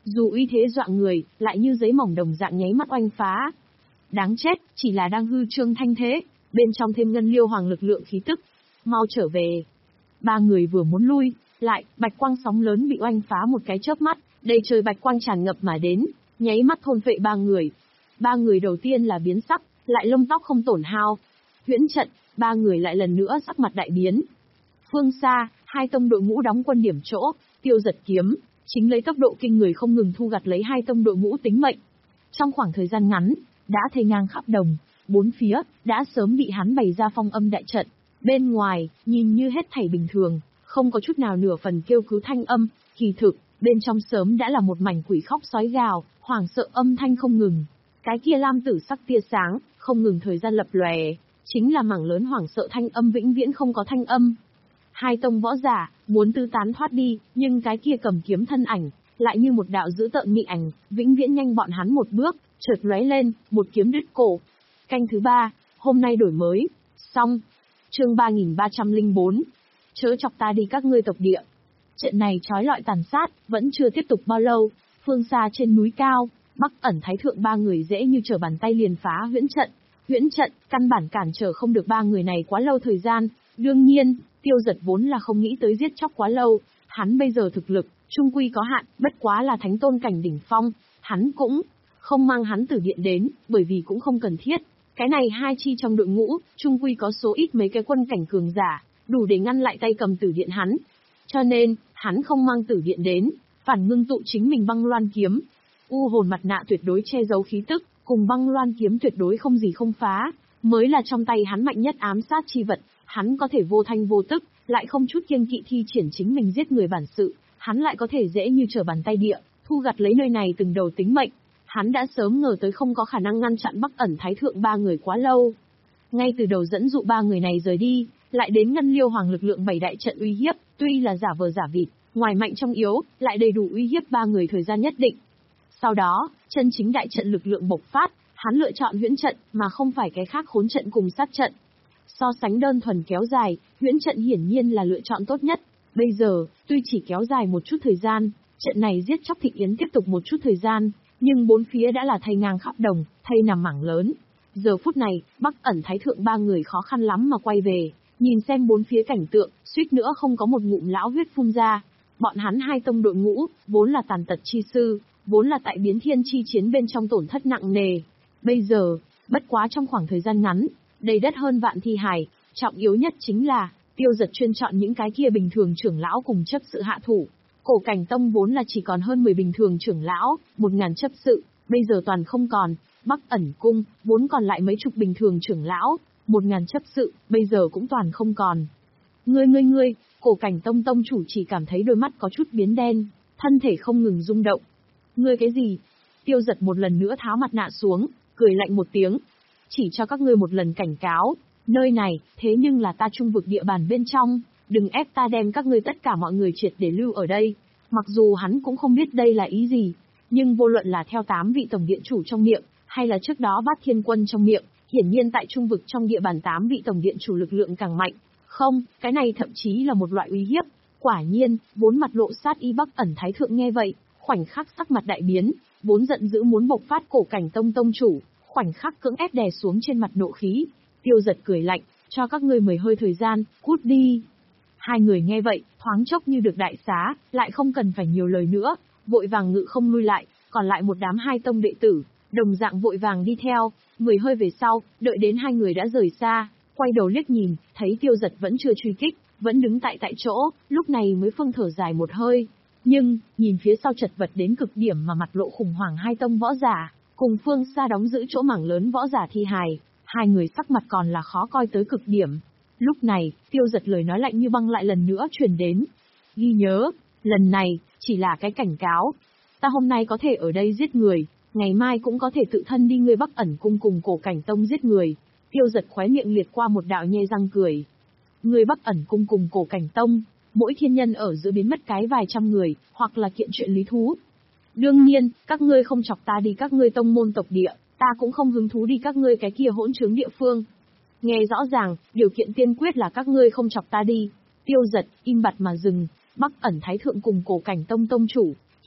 Dù uy thế dọa người, lại như giấy mỏng đồng dạng nháy mắt oanh phá. Đáng chết, chỉ là đang hư trương thanh thế, bên trong thêm ngân liêu hoàng lực lượng khí tức. Mau trở về. Ba người vừa muốn lui, lại, bạch quang sóng lớn bị oanh phá một cái chớp mắt, đầy trời bạch quang tràn ngập mà đến, nháy mắt thôn phệ ba người. Ba người đầu tiên là biến sắc, lại lông tóc không tổn hao. Huyễn trận, ba người lại lần nữa sắc mặt đại biến. Phương xa, hai tông đội ngũ đóng quân điểm chỗ, Tiêu Giật kiếm, chính lấy tốc độ kinh người không ngừng thu gặt lấy hai tông đội ngũ tính mệnh. Trong khoảng thời gian ngắn, đã thây ngang khắp đồng, bốn phía, đã sớm bị hắn bày ra phong âm đại trận. Bên ngoài, nhìn như hết thảy bình thường, không có chút nào nửa phần kêu cứu thanh âm, kỳ thực, bên trong sớm đã là một mảnh quỷ khóc sói gào, hoảng sợ âm thanh không ngừng. Cái kia lam tử sắc tia sáng, không ngừng thời gian lập lòe, chính là mảng lớn hoảng sợ thanh âm vĩnh viễn không có thanh âm. Hai tông võ giả, muốn tứ tán thoát đi, nhưng cái kia cầm kiếm thân ảnh, lại như một đạo dữ tợn mị ảnh, vĩnh viễn nhanh bọn hắn một bước, chợt lóe lên, một kiếm đứt cổ. Canh thứ ba, hôm nay đổi mới, xong. Chương ba nghìn ba trăm lẻ bốn. Chớ chọc ta đi các ngươi tộc địa. Trận này trói lọi tàn sát, vẫn chưa tiếp tục bao lâu, phương xa trên núi cao, Bắc Ẩn Thái Thượng ba người dễ như trở bàn tay liền phá huyễn trận. Huyễn trận, căn bản cản trở không được ba người này quá lâu thời gian. Đương nhiên, Tiêu Giật vốn là không nghĩ tới giết chóc quá lâu, hắn bây giờ thực lực, trung quy có hạn, bất quá là thánh tôn cảnh đỉnh phong, hắn cũng không mang hắn tử điện đến, bởi vì cũng không cần thiết. Cái này hai chi trong đội ngũ, trung quy có số ít mấy cái quân cảnh cường giả, đủ để ngăn lại tay cầm tử điện hắn. Cho nên, hắn không mang tử điện đến, phản ngưng tụ chính mình băng loan kiếm. U hồn mặt nạ tuyệt đối che giấu khí tức, cùng băng loan kiếm tuyệt đối không gì không phá, mới là trong tay hắn mạnh nhất ám sát chi vật, hắn có thể vô thanh vô tức, lại không chút kiêng kỵ thi triển chính mình giết người bản sự, hắn lại có thể dễ như trở bàn tay địa, thu gặt lấy nơi này từng đầu tính mệnh. Hắn đã sớm ngờ tới không có khả năng ngăn chặn Bắc Ẩn Thái Thượng ba người quá lâu. Ngay từ đầu dẫn dụ ba người này rời đi, lại đến ngân liêu hoàng lực lượng bảy đại trận uy hiếp, tuy là giả vờ giả vịt, ngoài mạnh trong yếu, lại đầy đủ uy hiếp ba người thời gian nhất định. Sau đó, chân chính đại trận lực lượng bộc phát, hắn lựa chọn huyễn trận, mà không phải cái khác khốn trận cùng sát trận. So sánh đơn thuần kéo dài, huyễn trận hiển nhiên là lựa chọn tốt nhất. Bây giờ, tuy chỉ kéo dài một chút thời gian, trận này giết chóc Thịnh Yến tiếp tục một chút thời gian, nhưng bốn phía đã là thây ngang khắp đồng, thây nằm mảng lớn. Giờ phút này, Bắc Ẩn Thái Thượng ba người khó khăn lắm mà quay về, nhìn xem bốn phía cảnh tượng, suýt nữa không có một ngụm lão huyết phun ra. Bọn hắn hai tông đội ngũ, vốn là tàn tật chi sư, vốn là tại biến thiên chi chiến bên trong tổn thất nặng nề. Bây giờ, bất quá trong khoảng thời gian ngắn, đầy đất hơn vạn thi hài, trọng yếu nhất chính là, Tiêu Giật chuyên chọn những cái kia bình thường trưởng lão cùng chấp sự hạ thủ. Cổ Cảnh Tông vốn là chỉ còn hơn mười bình thường trưởng lão, một ngàn chấp sự, bây giờ toàn không còn. Bắc Ẩn Cung, vốn còn lại mấy chục bình thường trưởng lão, một ngàn chấp sự, bây giờ cũng toàn không còn. Ngươi ngươi ngươi, Cổ Cảnh Tông tông chủ chỉ cảm thấy đôi mắt có chút biến đen, thân thể không ngừng rung động. Ngươi cái gì? Tiêu Giật một lần nữa tháo mặt nạ xuống, cười lạnh một tiếng. Chỉ cho các ngươi một lần cảnh cáo, nơi này, thế nhưng là ta trung vực địa bàn bên trong, đừng ép ta đem các ngươi tất cả mọi người triệt để lưu ở đây. Mặc dù hắn cũng không biết đây là ý gì, nhưng vô luận là theo tám vị tổng điện chủ trong miệng, hay là trước đó Bát Thiên Quân trong miệng, hiển nhiên tại trung vực trong địa bàn tám vị tổng điện chủ lực lượng càng mạnh. Không, cái này thậm chí là một loại uy hiếp. Quả nhiên, vốn mặt lộ sát ý Bắc Ẩn Thái Thượng nghe vậy, khoảnh khắc sắc mặt đại biến, vốn giận dữ muốn bộc phát Cổ Cảnh Tông tông chủ, khoảnh khắc cưỡng ép đè xuống trên mặt nộ khí. Tiêu Giật cười lạnh, cho các ngươi mười hơi thời gian, cút đi. Hai người nghe vậy, thoáng chốc như được đại xá, lại không cần phải nhiều lời nữa, vội vàng ngự không lui lại, còn lại một đám hai tông đệ tử, đồng dạng vội vàng đi theo. Mười hơi về sau, đợi đến hai người đã rời xa, quay đầu liếc nhìn, thấy Tiêu Giật vẫn chưa truy kích, vẫn đứng tại tại chỗ, lúc này mới phương thở dài một hơi. Nhưng, nhìn phía sau chật vật đến cực điểm mà mặt lộ khủng hoảng hai tông võ giả, cùng phương xa đóng giữ chỗ mảng lớn võ giả thi hài, hai người sắc mặt còn là khó coi tới cực điểm. Lúc này, Tiêu Giật lời nói lạnh như băng lại lần nữa truyền đến. Ghi nhớ, lần này, chỉ là cái cảnh cáo. Ta hôm nay có thể ở đây giết người, ngày mai cũng có thể tự thân đi ngươi Bắc Ẩn Cung cùng Cổ Cảnh Tông giết người. Tiêu Giật khóe miệng liệt qua một đạo nhe răng cười. Ngươi Bắc Ẩn Cung cùng Cổ Cảnh Tông, mỗi thiên nhân ở giữa biến mất cái vài trăm người, hoặc là kiện chuyện lý thú. Đương nhiên, các ngươi không chọc ta đi các ngươi tông môn tộc địa, ta cũng không hứng thú đi các ngươi cái kia hỗn trướng địa phương. Nghe rõ ràng, điều kiện tiên quyết là các ngươi không chọc ta đi. Tiêu Giật, im bặt mà dừng, Bắc Ẩn Thái Thượng cùng Cổ Cảnh Tông tông chủ,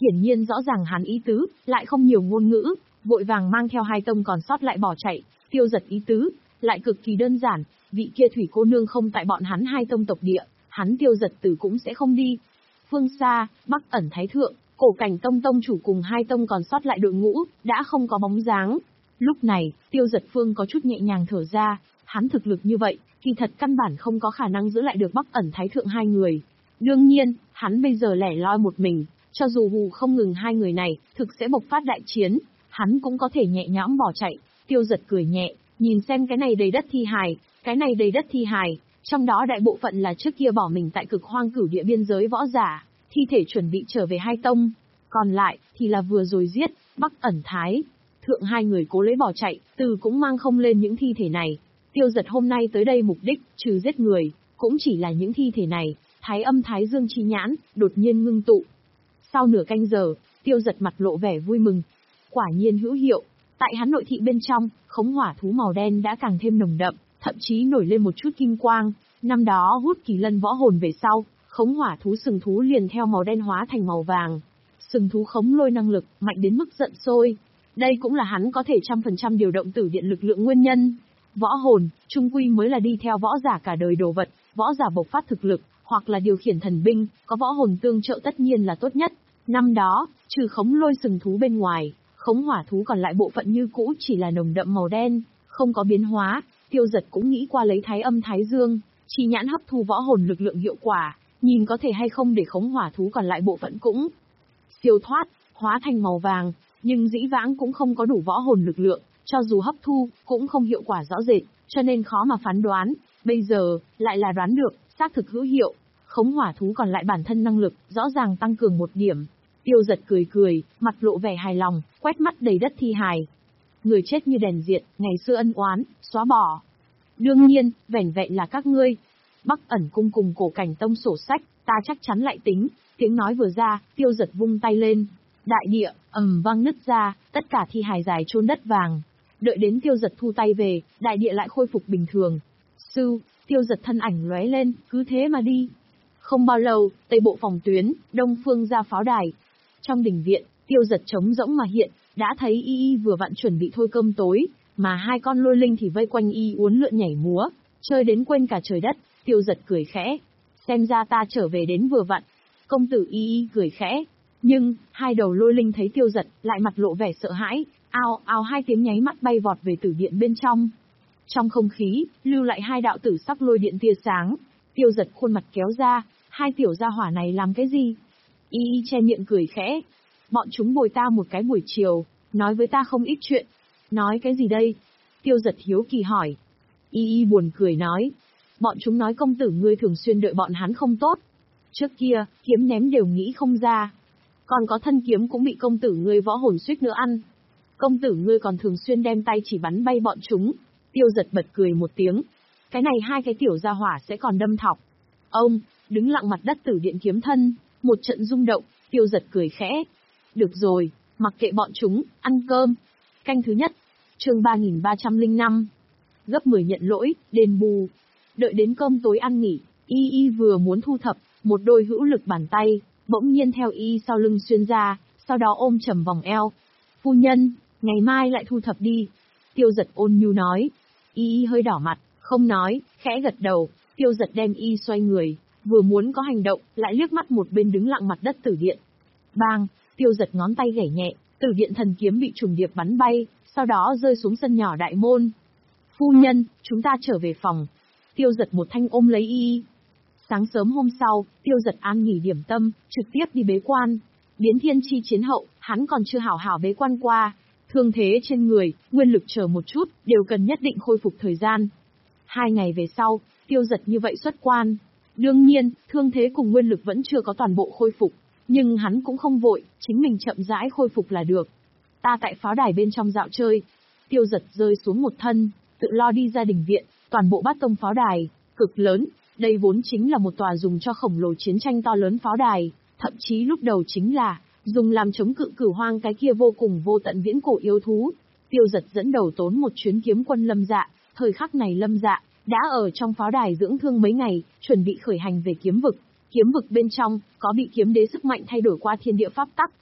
Hiển nhiên rõ ràng hắn ý tứ, lại không nhiều ngôn ngữ, vội vàng mang theo hai tông còn sót lại bỏ chạy. Tiêu Giật ý tứ, lại cực kỳ đơn giản, vị kia thủy cô nương không tại bọn hắn hai tông tộc địa, hắn Tiêu Giật Tử cũng sẽ không đi. Phương xa, Bắc Ẩn Thái Thượng, Cổ Cảnh Tông tông chủ cùng hai tông còn sót lại đội ngũ, đã không có bóng dáng. Lúc này, Tiêu Giật Phương có chút nhẹ nhàng thở ra, hắn thực lực như vậy, kỳ thật căn bản không có khả năng giữ lại được Bắc Ẩn Thái Thượng hai người. Đương nhiên, hắn bây giờ lẻ loi một mình, cho dù hù không ngừng hai người này, thực sẽ bộc phát đại chiến, hắn cũng có thể nhẹ nhõm bỏ chạy. Tiêu Giật cười nhẹ, nhìn xem cái này đầy đất thi hài, cái này đầy đất thi hài, trong đó đại bộ phận là trước kia bỏ mình tại cực hoang cửu địa biên giới võ giả, thi thể chuẩn bị trở về hai tông, còn lại thì là vừa rồi giết Bắc Ẩn Thái Thượng hai người cố lấy bỏ chạy, từ cũng mang không lên những thi thể này. Tiêu Giật hôm nay tới đây mục đích, trừ giết người, cũng chỉ là những thi thể này. Thái Âm Thái Dương chi nhãn đột nhiên ngưng tụ. Sau nửa canh giờ, Tiêu Giật mặt lộ vẻ vui mừng. Quả nhiên hữu hiệu, tại hắn nội thị bên trong, khống hỏa thú màu đen đã càng thêm nồng đậm, thậm chí nổi lên một chút kim quang. Năm đó hút kỳ lân võ hồn về sau, khống hỏa thú sừng thú liền theo màu đen hóa thành màu vàng. Sừng thú khống lôi năng lực mạnh đến mức giận sôi. Đây cũng là hắn có thể trăm phần trăm điều động tử điện lực lượng nguyên nhân. Võ hồn, trung quy mới là đi theo võ giả cả đời đồ vật, võ giả bộc phát thực lực, hoặc là điều khiển thần binh, có võ hồn tương trợ tất nhiên là tốt nhất. Năm đó, trừ khống lôi sừng thú bên ngoài, khống hỏa thú còn lại bộ phận như cũ chỉ là nồng đậm màu đen, không có biến hóa. Tiêu Giật cũng nghĩ qua lấy Thái Âm Thái Dương, chỉ nhãn hấp thu võ hồn lực lượng hiệu quả, nhìn có thể hay không để khống hỏa thú còn lại bộ phận cũng siêu thoát, hóa thành màu vàng, nhưng dĩ vãng cũng không có đủ võ hồn lực lượng, cho dù hấp thu, cũng không hiệu quả rõ rệt, cho nên khó mà phán đoán. Bây giờ, lại là đoán được, xác thực hữu hiệu. Khống hỏa thú còn lại bản thân năng lực, rõ ràng tăng cường một điểm. Tiêu Giật cười cười, mặt lộ vẻ hài lòng, quét mắt đầy đất thi hài. Người chết như đèn diệt, ngày xưa ân oán, xóa bỏ. Đương nhiên, vẻn vẹn là các ngươi. Bắc Ẩn Cung cùng Cổ Cảnh Tông sổ sách, ta chắc chắn lại tính. Tiếng nói vừa ra, Tiêu Giật vung tay lên. Đại địa, ầm vang nứt ra, tất cả thi hài dài chôn đất vàng. Đợi đến Tiêu Giật thu tay về, đại địa lại khôi phục bình thường. Sư, Tiêu Giật thân ảnh lóe lên, cứ thế mà đi. Không bao lâu, tây bộ phòng tuyến, đông phương ra pháo đài. Trong đình viện, Tiêu Giật trống rỗng mà hiện, đã thấy Y Y vừa vặn chuẩn bị thôi cơm tối, mà hai con lôi linh thì vây quanh Y uốn lượn nhảy múa, chơi đến quên cả trời đất. Tiêu Giật cười khẽ, xem ra ta trở về đến vừa vặn. Công tử Y Y cười khẽ, nhưng hai đầu lôi linh thấy Tiêu Giật, lại mặt lộ vẻ sợ hãi, ao ao hai tiếng nháy mắt bay vọt về tử điện bên trong. Trong không khí, lưu lại hai đạo tử sắc lôi điện tia sáng. Tiêu Giật khuôn mặt kéo ra, hai tiểu gia hỏa này làm cái gì? Y Y che miệng cười khẽ, bọn chúng bồi ta một cái buổi chiều, nói với ta không ít chuyện. Nói cái gì đây? Tiêu Giật hiếu kỳ hỏi. Y Y buồn cười nói, bọn chúng nói công tử ngươi thường xuyên đợi bọn hắn không tốt. Trước kia, kiếm ném đều nghĩ không ra. Còn có thân kiếm cũng bị công tử ngươi võ hồn suýt nữa ăn. Công tử ngươi còn thường xuyên đem tay chỉ bắn bay bọn chúng. Tiêu Giật bật cười một tiếng. Cái này hai cái tiểu gia hỏa sẽ còn đâm thọc. Ông, đứng lặng mặt đất tử điện kiếm thân, một trận rung động, Tiêu Giật cười khẽ. Được rồi, mặc kệ bọn chúng, ăn cơm. Canh thứ nhất, chương ba nghìn ba trăm lẻ năm. Gấp mười nhận lỗi, đền bù. Đợi đến cơm tối ăn nghỉ, Y Y vừa muốn thu thập, một đôi hữu lực bàn tay, bỗng nhiên theo Y sau lưng xuyên ra, sau đó ôm chầm vòng eo. Phu nhân, ngày mai lại thu thập đi. Tiêu Giật ôn nhu nói. Y Y hơi đỏ mặt, không nói, khẽ gật đầu. Tiêu Giật đem Y xoay người, vừa muốn có hành động, lại liếc mắt một bên đứng lặng mặt đất tử điện. Bang, Tiêu Giật ngón tay gảy nhẹ, tử điện thần kiếm bị trùng điệp bắn bay, sau đó rơi xuống sân nhỏ đại môn. Phu nhân, chúng ta trở về phòng. Tiêu Giật một thanh ôm lấy Y. Sáng sớm hôm sau, Tiêu Giật an nghỉ điểm tâm, trực tiếp đi bế quan. Biến thiên chi chiến hậu, hắn còn chưa hảo hảo bế quan qua. Thương thế trên người, nguyên lực chờ một chút, đều cần nhất định khôi phục thời gian. Hai ngày về sau, Tiêu Giật như vậy xuất quan. Đương nhiên, thương thế cùng nguyên lực vẫn chưa có toàn bộ khôi phục, nhưng hắn cũng không vội, chính mình chậm rãi khôi phục là được. Ta tại pháo đài bên trong dạo chơi. Tiêu Giật rơi xuống một thân, tự lo đi ra đình viện, toàn bộ bát tông pháo đài, cực lớn. Đây vốn chính là một tòa dùng cho khổng lồ chiến tranh to lớn pháo đài, thậm chí lúc đầu chính là dùng làm chống cự cửu hoang cái kia vô cùng vô tận viễn cổ yêu thú. Tiêu Giật dẫn đầu tốn một chuyến kiếm quân Lâm Dạ, thời khắc này Lâm Dạ đã ở trong pháo đài dưỡng thương mấy ngày, chuẩn bị khởi hành về kiếm vực. Kiếm vực bên trong có bị kiếm đế sức mạnh thay đổi qua thiên địa pháp tắc,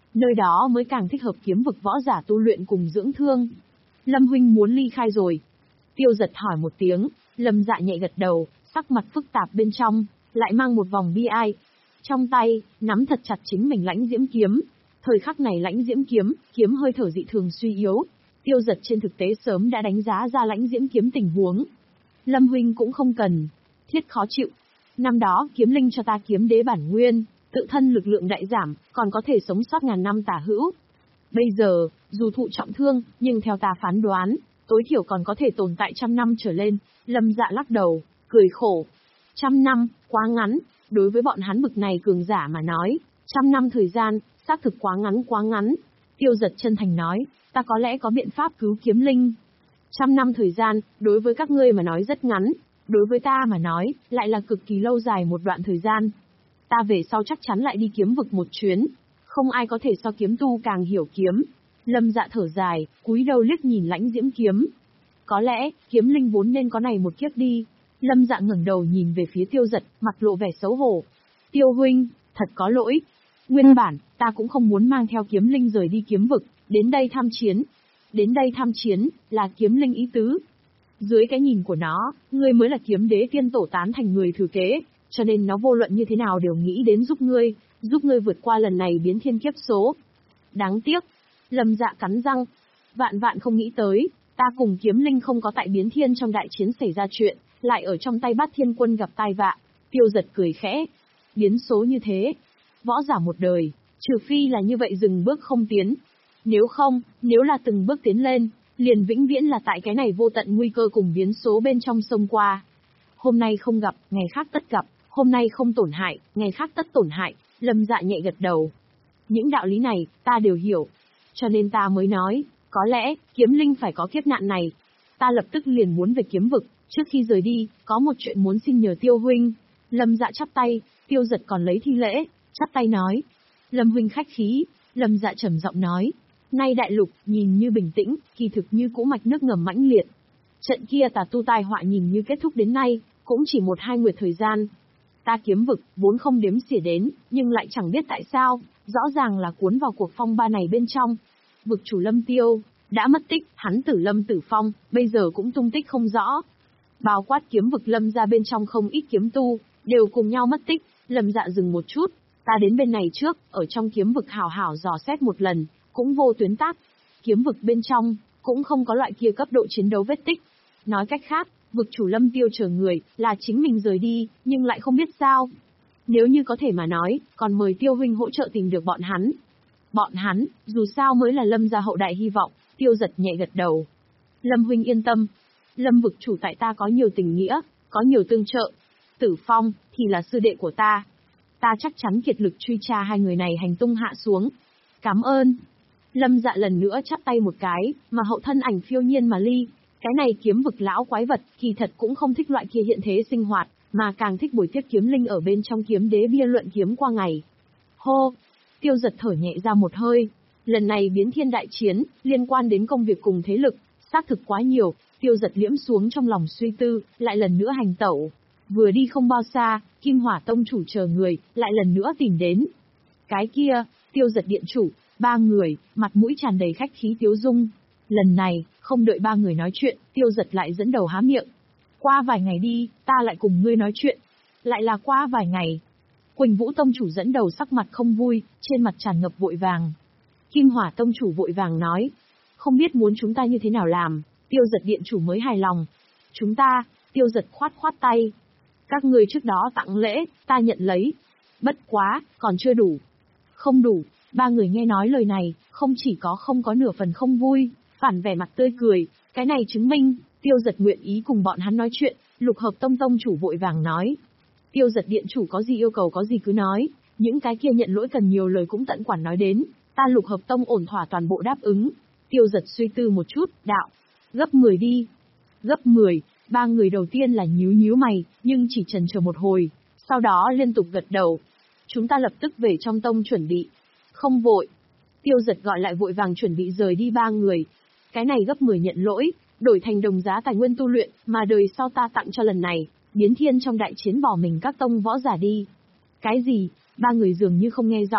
Nơi đó mới càng thích hợp kiếm vực võ giả tu luyện cùng dưỡng thương. Lâm huynh muốn ly khai rồi. Tiêu Giật hỏi một tiếng, Lâm Dạ nhẹ gật đầu, sắc mặt phức tạp bên trong, lại mang một vòng bi ai. Trong tay, nắm thật chặt chính mình lãnh diễm kiếm. Thời khắc này lãnh diễm kiếm, kiếm hơi thở dị thường suy yếu. Tiêu Giật trên thực tế sớm đã đánh giá ra lãnh diễm kiếm tình huống. Lâm huynh cũng không cần. Thiết khó chịu. Năm đó kiếm linh cho ta kiếm đế bản nguyên, tự thân lực lượng đại giảm, còn có thể sống sót ngàn năm tả hữu. Bây giờ, dù thụ trọng thương, nhưng theo ta phán đoán, tối thiểu còn có thể tồn tại trăm năm trở lên. Lâm Dạ lắc đầu, cười khổ. Trăm năm, quá ngắn, đối với bọn hắn bực này cường giả mà nói, trăm năm thời gian, xác thực quá ngắn quá ngắn. Tiêu Giật chân thành nói, ta có lẽ có biện pháp cứu kiếm linh. Trăm năm thời gian, đối với các ngươi mà nói rất ngắn, đối với ta mà nói, lại là cực kỳ lâu dài một đoạn thời gian. Ta về sau chắc chắn lại đi kiếm vực một chuyến, không ai có thể so kiếm tu càng hiểu kiếm. Lâm Dạ thở dài, cúi đầu liếc nhìn lãnh diễm kiếm. Có lẽ, kiếm linh vốn nên có này một kiếp đi. Lâm Dạ ngẩng đầu nhìn về phía Tiêu Giật, mặt lộ vẻ xấu hổ. Tiêu huynh, thật có lỗi. Nguyên bản, ta cũng không muốn mang theo kiếm linh rời đi kiếm vực, đến đây tham chiến. Đến đây tham chiến, là kiếm linh ý tứ. Dưới cái nhìn của nó, ngươi mới là kiếm đế tiên tổ tán thành người thừa kế, cho nên nó vô luận như thế nào đều nghĩ đến giúp ngươi, giúp ngươi vượt qua lần này biến thiên kiếp số. Đáng tiếc. Lâm Dạ cắn răng. Vạn vạn không nghĩ tới, ta cùng kiếm linh không có tại biến thiên trong đại chiến xảy ra chuyện, lại ở trong tay Bát Thiên Quân gặp tai vạ. Tiêu Giật cười khẽ. Biến số như thế. Võ giả một đời, trừ phi là như vậy dừng bước không tiến. Nếu không, nếu là từng bước tiến lên, liền vĩnh viễn là tại cái này vô tận nguy cơ cùng biến số bên trong sông qua. Hôm nay không gặp, ngày khác tất gặp, hôm nay không tổn hại, ngày khác tất tổn hại. Lâm Dạ nhẹ gật đầu. Những đạo lý này, ta đều hiểu. Cho nên ta mới nói, có lẽ, kiếm linh phải có kiếp nạn này. Ta lập tức liền muốn về kiếm vực, trước khi rời đi, có một chuyện muốn xin nhờ Tiêu huynh. Lâm Dạ chắp tay, Tiêu Giật còn lấy thi lễ, chắp tay nói. Lâm huynh khách khí. Lâm Dạ trầm giọng nói. Nay đại lục, nhìn như bình tĩnh, kỳ thực như cũ mạch nước ngầm mãnh liệt. Trận kia tà tu tai họa nhìn như kết thúc đến nay, cũng chỉ một hai nguyệt thời gian. Ta kiếm vực, vốn không đếm xỉa đến, nhưng lại chẳng biết tại sao, rõ ràng là cuốn vào cuộc phong ba này bên trong. Vực chủ Lâm Tiêu, đã mất tích, hắn tử Lâm Tử Phong, bây giờ cũng tung tích không rõ. Bao quát kiếm vực Lâm ra bên trong không ít kiếm tu, đều cùng nhau mất tích. Lâm Dạ dừng một chút, ta đến bên này trước, ở trong kiếm vực hảo hảo dò xét một lần, cũng vô tuyến tác. Kiếm vực bên trong, cũng không có loại kia cấp độ chiến đấu vết tích. Nói cách khác, vực chủ Lâm Tiêu chờ người, là chính mình rời đi, nhưng lại không biết sao. Nếu như có thể mà nói, còn mời Tiêu huynh hỗ trợ tìm được bọn hắn. Bọn hắn, dù sao mới là Lâm gia hậu đại hy vọng. Tiêu Giật nhẹ gật đầu. Lâm huynh yên tâm. Lâm vực chủ tại ta có nhiều tình nghĩa, có nhiều tương trợ. Tử Phong, thì là sư đệ của ta. Ta chắc chắn kiệt lực truy tra hai người này hành tung hạ xuống. Cảm ơn. Lâm Dạ lần nữa chắp tay một cái, mà hậu thân ảnh phiêu nhiên mà ly. Cái này kiếm vực lão quái vật, kỳ thật cũng không thích loại kia hiện thế sinh hoạt, mà càng thích buổi tiếp kiếm linh ở bên trong kiếm đế bia luận kiếm qua ngày. Hô! Tiêu Giật thở nhẹ ra một hơi. Lần này biến thiên đại chiến, liên quan đến công việc cùng thế lực, xác thực quá nhiều. Tiêu Giật liễm xuống trong lòng suy tư, lại lần nữa hành tẩu. Vừa đi không bao xa, Kim Hỏa Tông chủ chờ người, lại lần nữa tìm đến. Cái kia, Tiêu Giật điện chủ, ba người, mặt mũi tràn đầy khách khí tiếu dung. Lần này, không đợi ba người nói chuyện, Tiêu Giật lại dẫn đầu há miệng. Qua vài ngày đi, ta lại cùng ngươi nói chuyện. Lại là qua vài ngày. Quỳnh Vũ Tông chủ dẫn đầu sắc mặt không vui, trên mặt tràn ngập vội vàng. Kim Hỏa Tông chủ vội vàng nói. Không biết muốn chúng ta như thế nào làm, Tiêu Giật điện chủ mới hài lòng. Chúng ta, Tiêu Giật khoát khoát tay. Các người trước đó tặng lễ, ta nhận lấy. Bất quá, còn chưa đủ. Không đủ, ba người nghe nói lời này, không chỉ có không có nửa phần không vui, phản vẻ mặt tươi cười. Cái này chứng minh, Tiêu Giật nguyện ý cùng bọn hắn nói chuyện. Lục Hợp Tông Tông chủ vội vàng nói. Tiêu Giật điện chủ có gì yêu cầu có gì cứ nói, những cái kia nhận lỗi cần nhiều lời cũng tận quản nói đến, ta Lục Hợp Tông ổn thỏa toàn bộ đáp ứng. Tiêu Giật suy tư một chút, đạo, gấp mười đi. Gấp mười, ba người đầu tiên là nhíu nhíu mày, nhưng chỉ chần chờ một hồi, sau đó liên tục gật đầu. Chúng ta lập tức về trong tông chuẩn bị. Không vội. Tiêu Giật gọi lại vội vàng chuẩn bị rời đi ba người. Cái này gấp mười nhận lỗi, đổi thành đồng giá tài nguyên tu luyện, mà đời sau ta tặng cho lần này. Biến thiên trong đại chiến bỏ mình các tông võ giả đi. Cái gì? Ba người dường như không nghe rõ.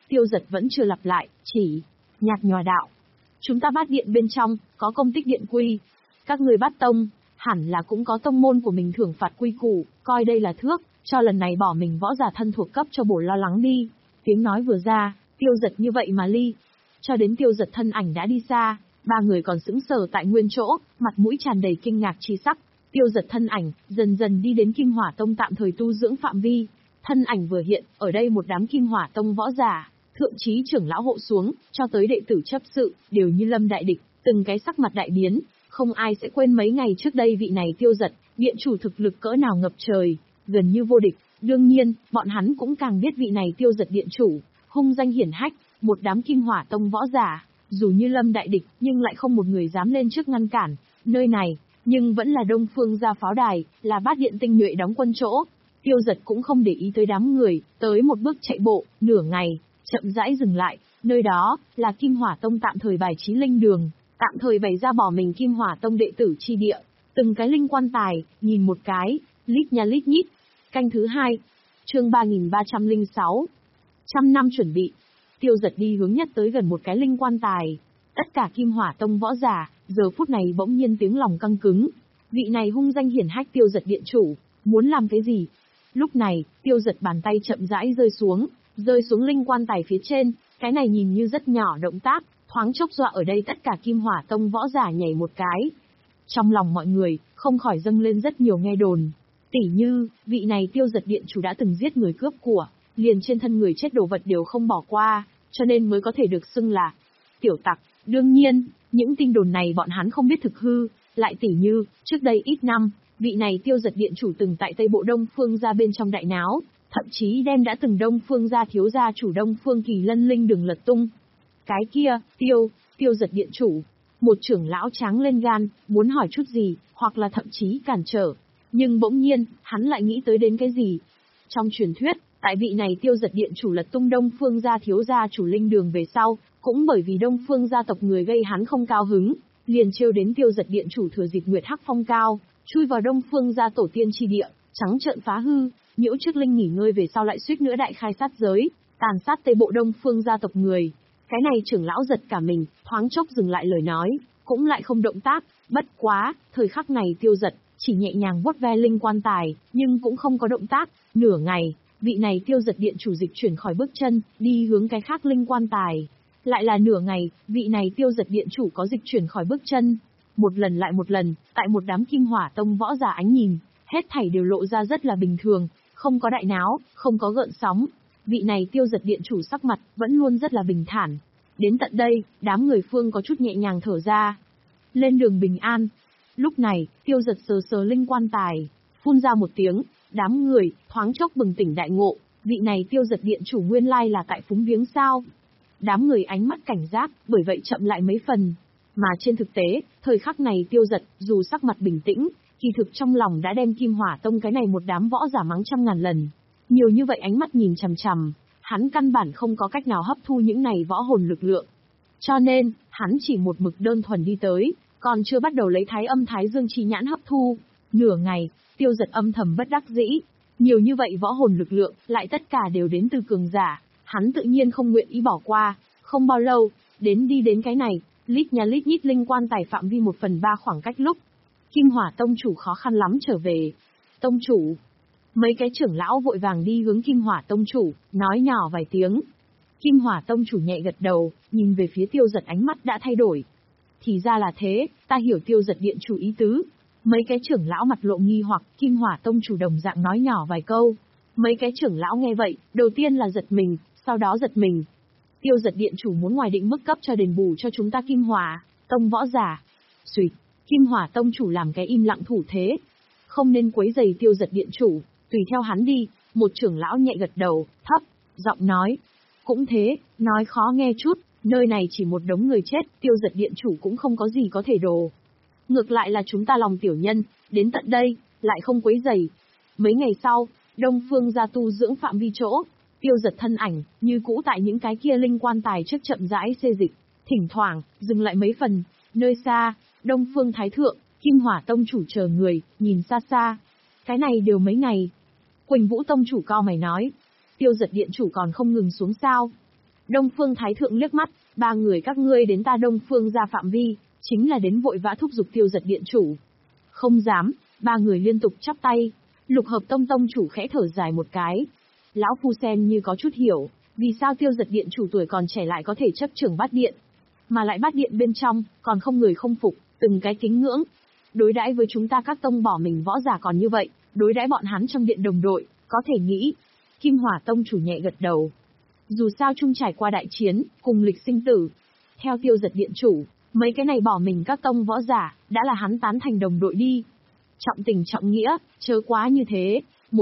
Tiêu Giật vẫn chưa lặp lại, chỉ nhạt nhòa đạo. Chúng ta Bát Điện bên trong, có công tích điện quy. Các người Bát Tông, hẳn là cũng có tông môn của mình thưởng phạt quy củ, coi đây là thước, cho lần này bỏ mình võ giả thân thuộc cấp cho bổ lo lắng đi. Tiếng nói vừa ra, Tiêu Giật như vậy mà ly. Cho đến Tiêu Giật thân ảnh đã đi xa, ba người còn sững sờ tại nguyên chỗ, mặt mũi tràn đầy kinh ngạc chi sắc. Tiêu Giật thân ảnh, dần dần đi đến Kim Hỏa Tông tạm thời tu dưỡng phạm vi. Thân ảnh vừa hiện, ở đây một đám Kim Hỏa Tông võ giả, thượng chí trưởng lão hộ xuống, cho tới đệ tử chấp sự, đều như lâm đại địch, từng cái sắc mặt đại biến, không ai sẽ quên mấy ngày trước đây vị này Tiêu Giật, điện chủ thực lực cỡ nào ngập trời, gần như vô địch. Đương nhiên, bọn hắn cũng càng biết vị này Tiêu Giật điện chủ, hung danh hiển hách, một đám Kim Hỏa Tông võ giả, dù như lâm đại địch, nhưng lại không một người dám lên trước ngăn cản. Nơi này, nhưng vẫn là Đông Phương gia pháo đài, là Bát Điện tinh nhuệ đóng quân chỗ. Tiêu Giật cũng không để ý tới đám người, tới một bước chạy bộ, nửa ngày, chậm rãi dừng lại, nơi đó, là Kim Hỏa Tông tạm thời bài trí linh đường, tạm thời bày ra bỏ mình Kim Hỏa Tông đệ tử chi địa, từng cái linh quan tài, nhìn một cái, lít nha lít nhít. Canh thứ hai, chương ba nghìn ba trăm lẻ sáu, trăm năm chuẩn bị. Tiêu Giật đi hướng nhất tới gần một cái linh quan tài, tất cả Kim Hỏa Tông võ giả, giờ phút này bỗng nhiên tiếng lòng căng cứng. Vị này hung danh hiển hách Tiêu Giật điện chủ, muốn làm cái gì? Lúc này, Tiêu Giật bàn tay chậm rãi rơi xuống, rơi xuống linh quan tài phía trên, cái này nhìn như rất nhỏ động tác, thoáng chốc dọa ở đây tất cả Kim Hỏa Tông võ giả nhảy một cái. Trong lòng mọi người, không khỏi dâng lên rất nhiều nghe đồn. Tỉ như, vị này Tiêu Giật điện chủ đã từng giết người cướp của, liền trên thân người chết đồ vật đều không bỏ qua, cho nên mới có thể được xưng là tiểu tặc. Đương nhiên, những tin đồn này bọn hắn không biết thực hư, lại tỉ như, trước đây ít năm, vị này Tiêu Giật điện chủ từng tại Tây Bộ Đông Phương gia bên trong đại náo, thậm chí đem đã từng Đông Phương gia thiếu gia chủ Đông Phương Kỳ Lân linh đường lật tung. Cái kia, Tiêu, Tiêu Giật điện chủ, một trưởng lão tráng lên gan, muốn hỏi chút gì, hoặc là thậm chí cản trở. Nhưng bỗng nhiên, hắn lại nghĩ tới đến cái gì? Trong truyền thuyết, tại vị này Tiêu Giật điện chủ lật tung Đông Phương gia thiếu gia chủ linh đường về sau, cũng bởi vì Đông Phương gia tộc người gây hắn không cao hứng, liền trêu đến Tiêu Giật điện chủ thừa dịp Nguyệt Hắc phong cao, chui vào Đông Phương gia tổ tiên chi địa, trắng trợn phá hư, nhiễu trước linh nghỉ ngơi về sau lại suýt nữa đại khai sát giới, tàn sát Tây Bộ Đông Phương gia tộc người. Cái này trưởng lão giật cả mình, thoáng chốc dừng lại lời nói, cũng lại không động tác. Bất quá, thời khắc này Tiêu Giật chỉ nhẹ nhàng vuốt ve linh quan tài, nhưng cũng không có động tác. Nửa ngày, vị này Tiêu Giật điện chủ dịch chuyển khỏi bước chân, đi hướng cái khác linh quan tài. Lại là nửa ngày, vị này Tiêu Giật điện chủ có dịch chuyển khỏi bước chân. Một lần lại một lần, tại một đám Kim Hỏa Tông võ giả ánh nhìn, hết thảy đều lộ ra rất là bình thường, không có đại náo, không có gợn sóng. Vị này Tiêu Giật điện chủ sắc mặt vẫn luôn rất là bình thản. Đến tận đây, đám người phương có chút nhẹ nhàng thở ra. Lên đường bình an. Lúc này, Tiêu Giật sờ sờ linh quan tài, phun ra một tiếng, đám người thoáng chốc bừng tỉnh đại ngộ, vị này Tiêu Giật điện chủ nguyên lai là tại phúng viếng sao? Đám người ánh mắt cảnh giác, bởi vậy chậm lại mấy phần. Mà trên thực tế, thời khắc này Tiêu Giật, dù sắc mặt bình tĩnh, kỳ thực trong lòng đã đem Kim Hỏa Tông cái này một đám võ giả mắng trăm ngàn lần. Nhiều như vậy ánh mắt nhìn chằm chằm, hắn căn bản không có cách nào hấp thu những này võ hồn lực lượng. Cho nên, hắn chỉ một mực đơn thuần đi tới, còn chưa bắt đầu lấy thái âm thái dương chi nhãn hấp thu. Nửa ngày, Tiêu Giật âm thầm bất đắc dĩ. Nhiều như vậy võ hồn lực lượng, lại tất cả đều đến từ cường giả, hắn tự nhiên không nguyện ý bỏ qua. Không bao lâu, đến đi đến cái này, lít nha lít nhít linh quan tài phạm vi một phần ba khoảng cách lúc. Kim Hỏa Tông chủ khó khăn lắm trở về. Tông chủ. Mấy cái trưởng lão vội vàng đi hướng Kim Hỏa Tông chủ, nói nhỏ vài tiếng. Kim Hỏa Tông chủ nhẹ gật đầu, nhìn về phía Tiêu Giật ánh mắt đã thay đổi. Thì ra là thế, ta hiểu Tiêu Giật điện chủ ý tứ. Mấy cái trưởng lão mặt lộ nghi hoặc, Kim Hỏa Tông chủ đồng dạng nói nhỏ vài câu. Mấy cái trưởng lão nghe vậy, đầu tiên là giật mình, sau đó giật mình. Tiêu Giật điện chủ muốn ngoài định mức cấp cho đền bù cho chúng ta Kim Hỏa Tông võ giả. Xuyệt, Kim Hỏa Tông chủ làm cái im lặng thủ thế. Không nên quấy rầy Tiêu Giật điện chủ, tùy theo hắn đi. Một trưởng lão nhẹ gật đầu, thấp giọng nói. Cũng thế, nói khó nghe chút, nơi này chỉ một đống người chết, Tiêu Giật điện chủ cũng không có gì có thể đồ. Ngược lại là chúng ta lòng tiểu nhân, đến tận đây, lại không quấy rầy. Mấy ngày sau, Đông Phương gia tu dưỡng phạm vi chỗ, Tiêu Giật thân ảnh, như cũ tại những cái kia linh quan tài trước chậm rãi xê dịch, thỉnh thoảng, dừng lại mấy phần, nơi xa, Đông Phương Thái Thượng, Kim Hỏa Tông chủ chờ người, nhìn xa xa. Cái này đều mấy ngày. Quỳnh Vũ Tông chủ cao mày nói, Tiêu Giật điện chủ còn không ngừng xuống sao. Đông Phương Thái Thượng liếc mắt, ba người các ngươi đến ta Đông Phương ra phạm vi, chính là đến vội vã thúc giục Tiêu Giật Điện chủ. Không dám, ba người liên tục chắp tay. Lục Hợp Tông tông chủ khẽ thở dài một cái. Lão phu xem như có chút hiểu, vì sao Tiêu Giật Điện chủ tuổi còn trẻ lại có thể chấp trưởng bát điện. Mà lại bát điện bên trong, còn không người không phục, từng cái kính ngưỡng. Đối đãi với chúng ta các tông bỏ mình võ giả còn như vậy, đối đãi bọn hắn trong điện đồng đội, có thể nghĩ. Kim Hỏa Tông chủ nhẹ gật đầu. Dù sao chung trải qua đại chiến, cùng lịch sinh tử. Theo Tiêu Giật Điện chủ, mấy cái này bỏ mình các tông võ giả, đã là hắn tán thành đồng đội đi. Trọng tình trọng nghĩa, chớ quá như thế.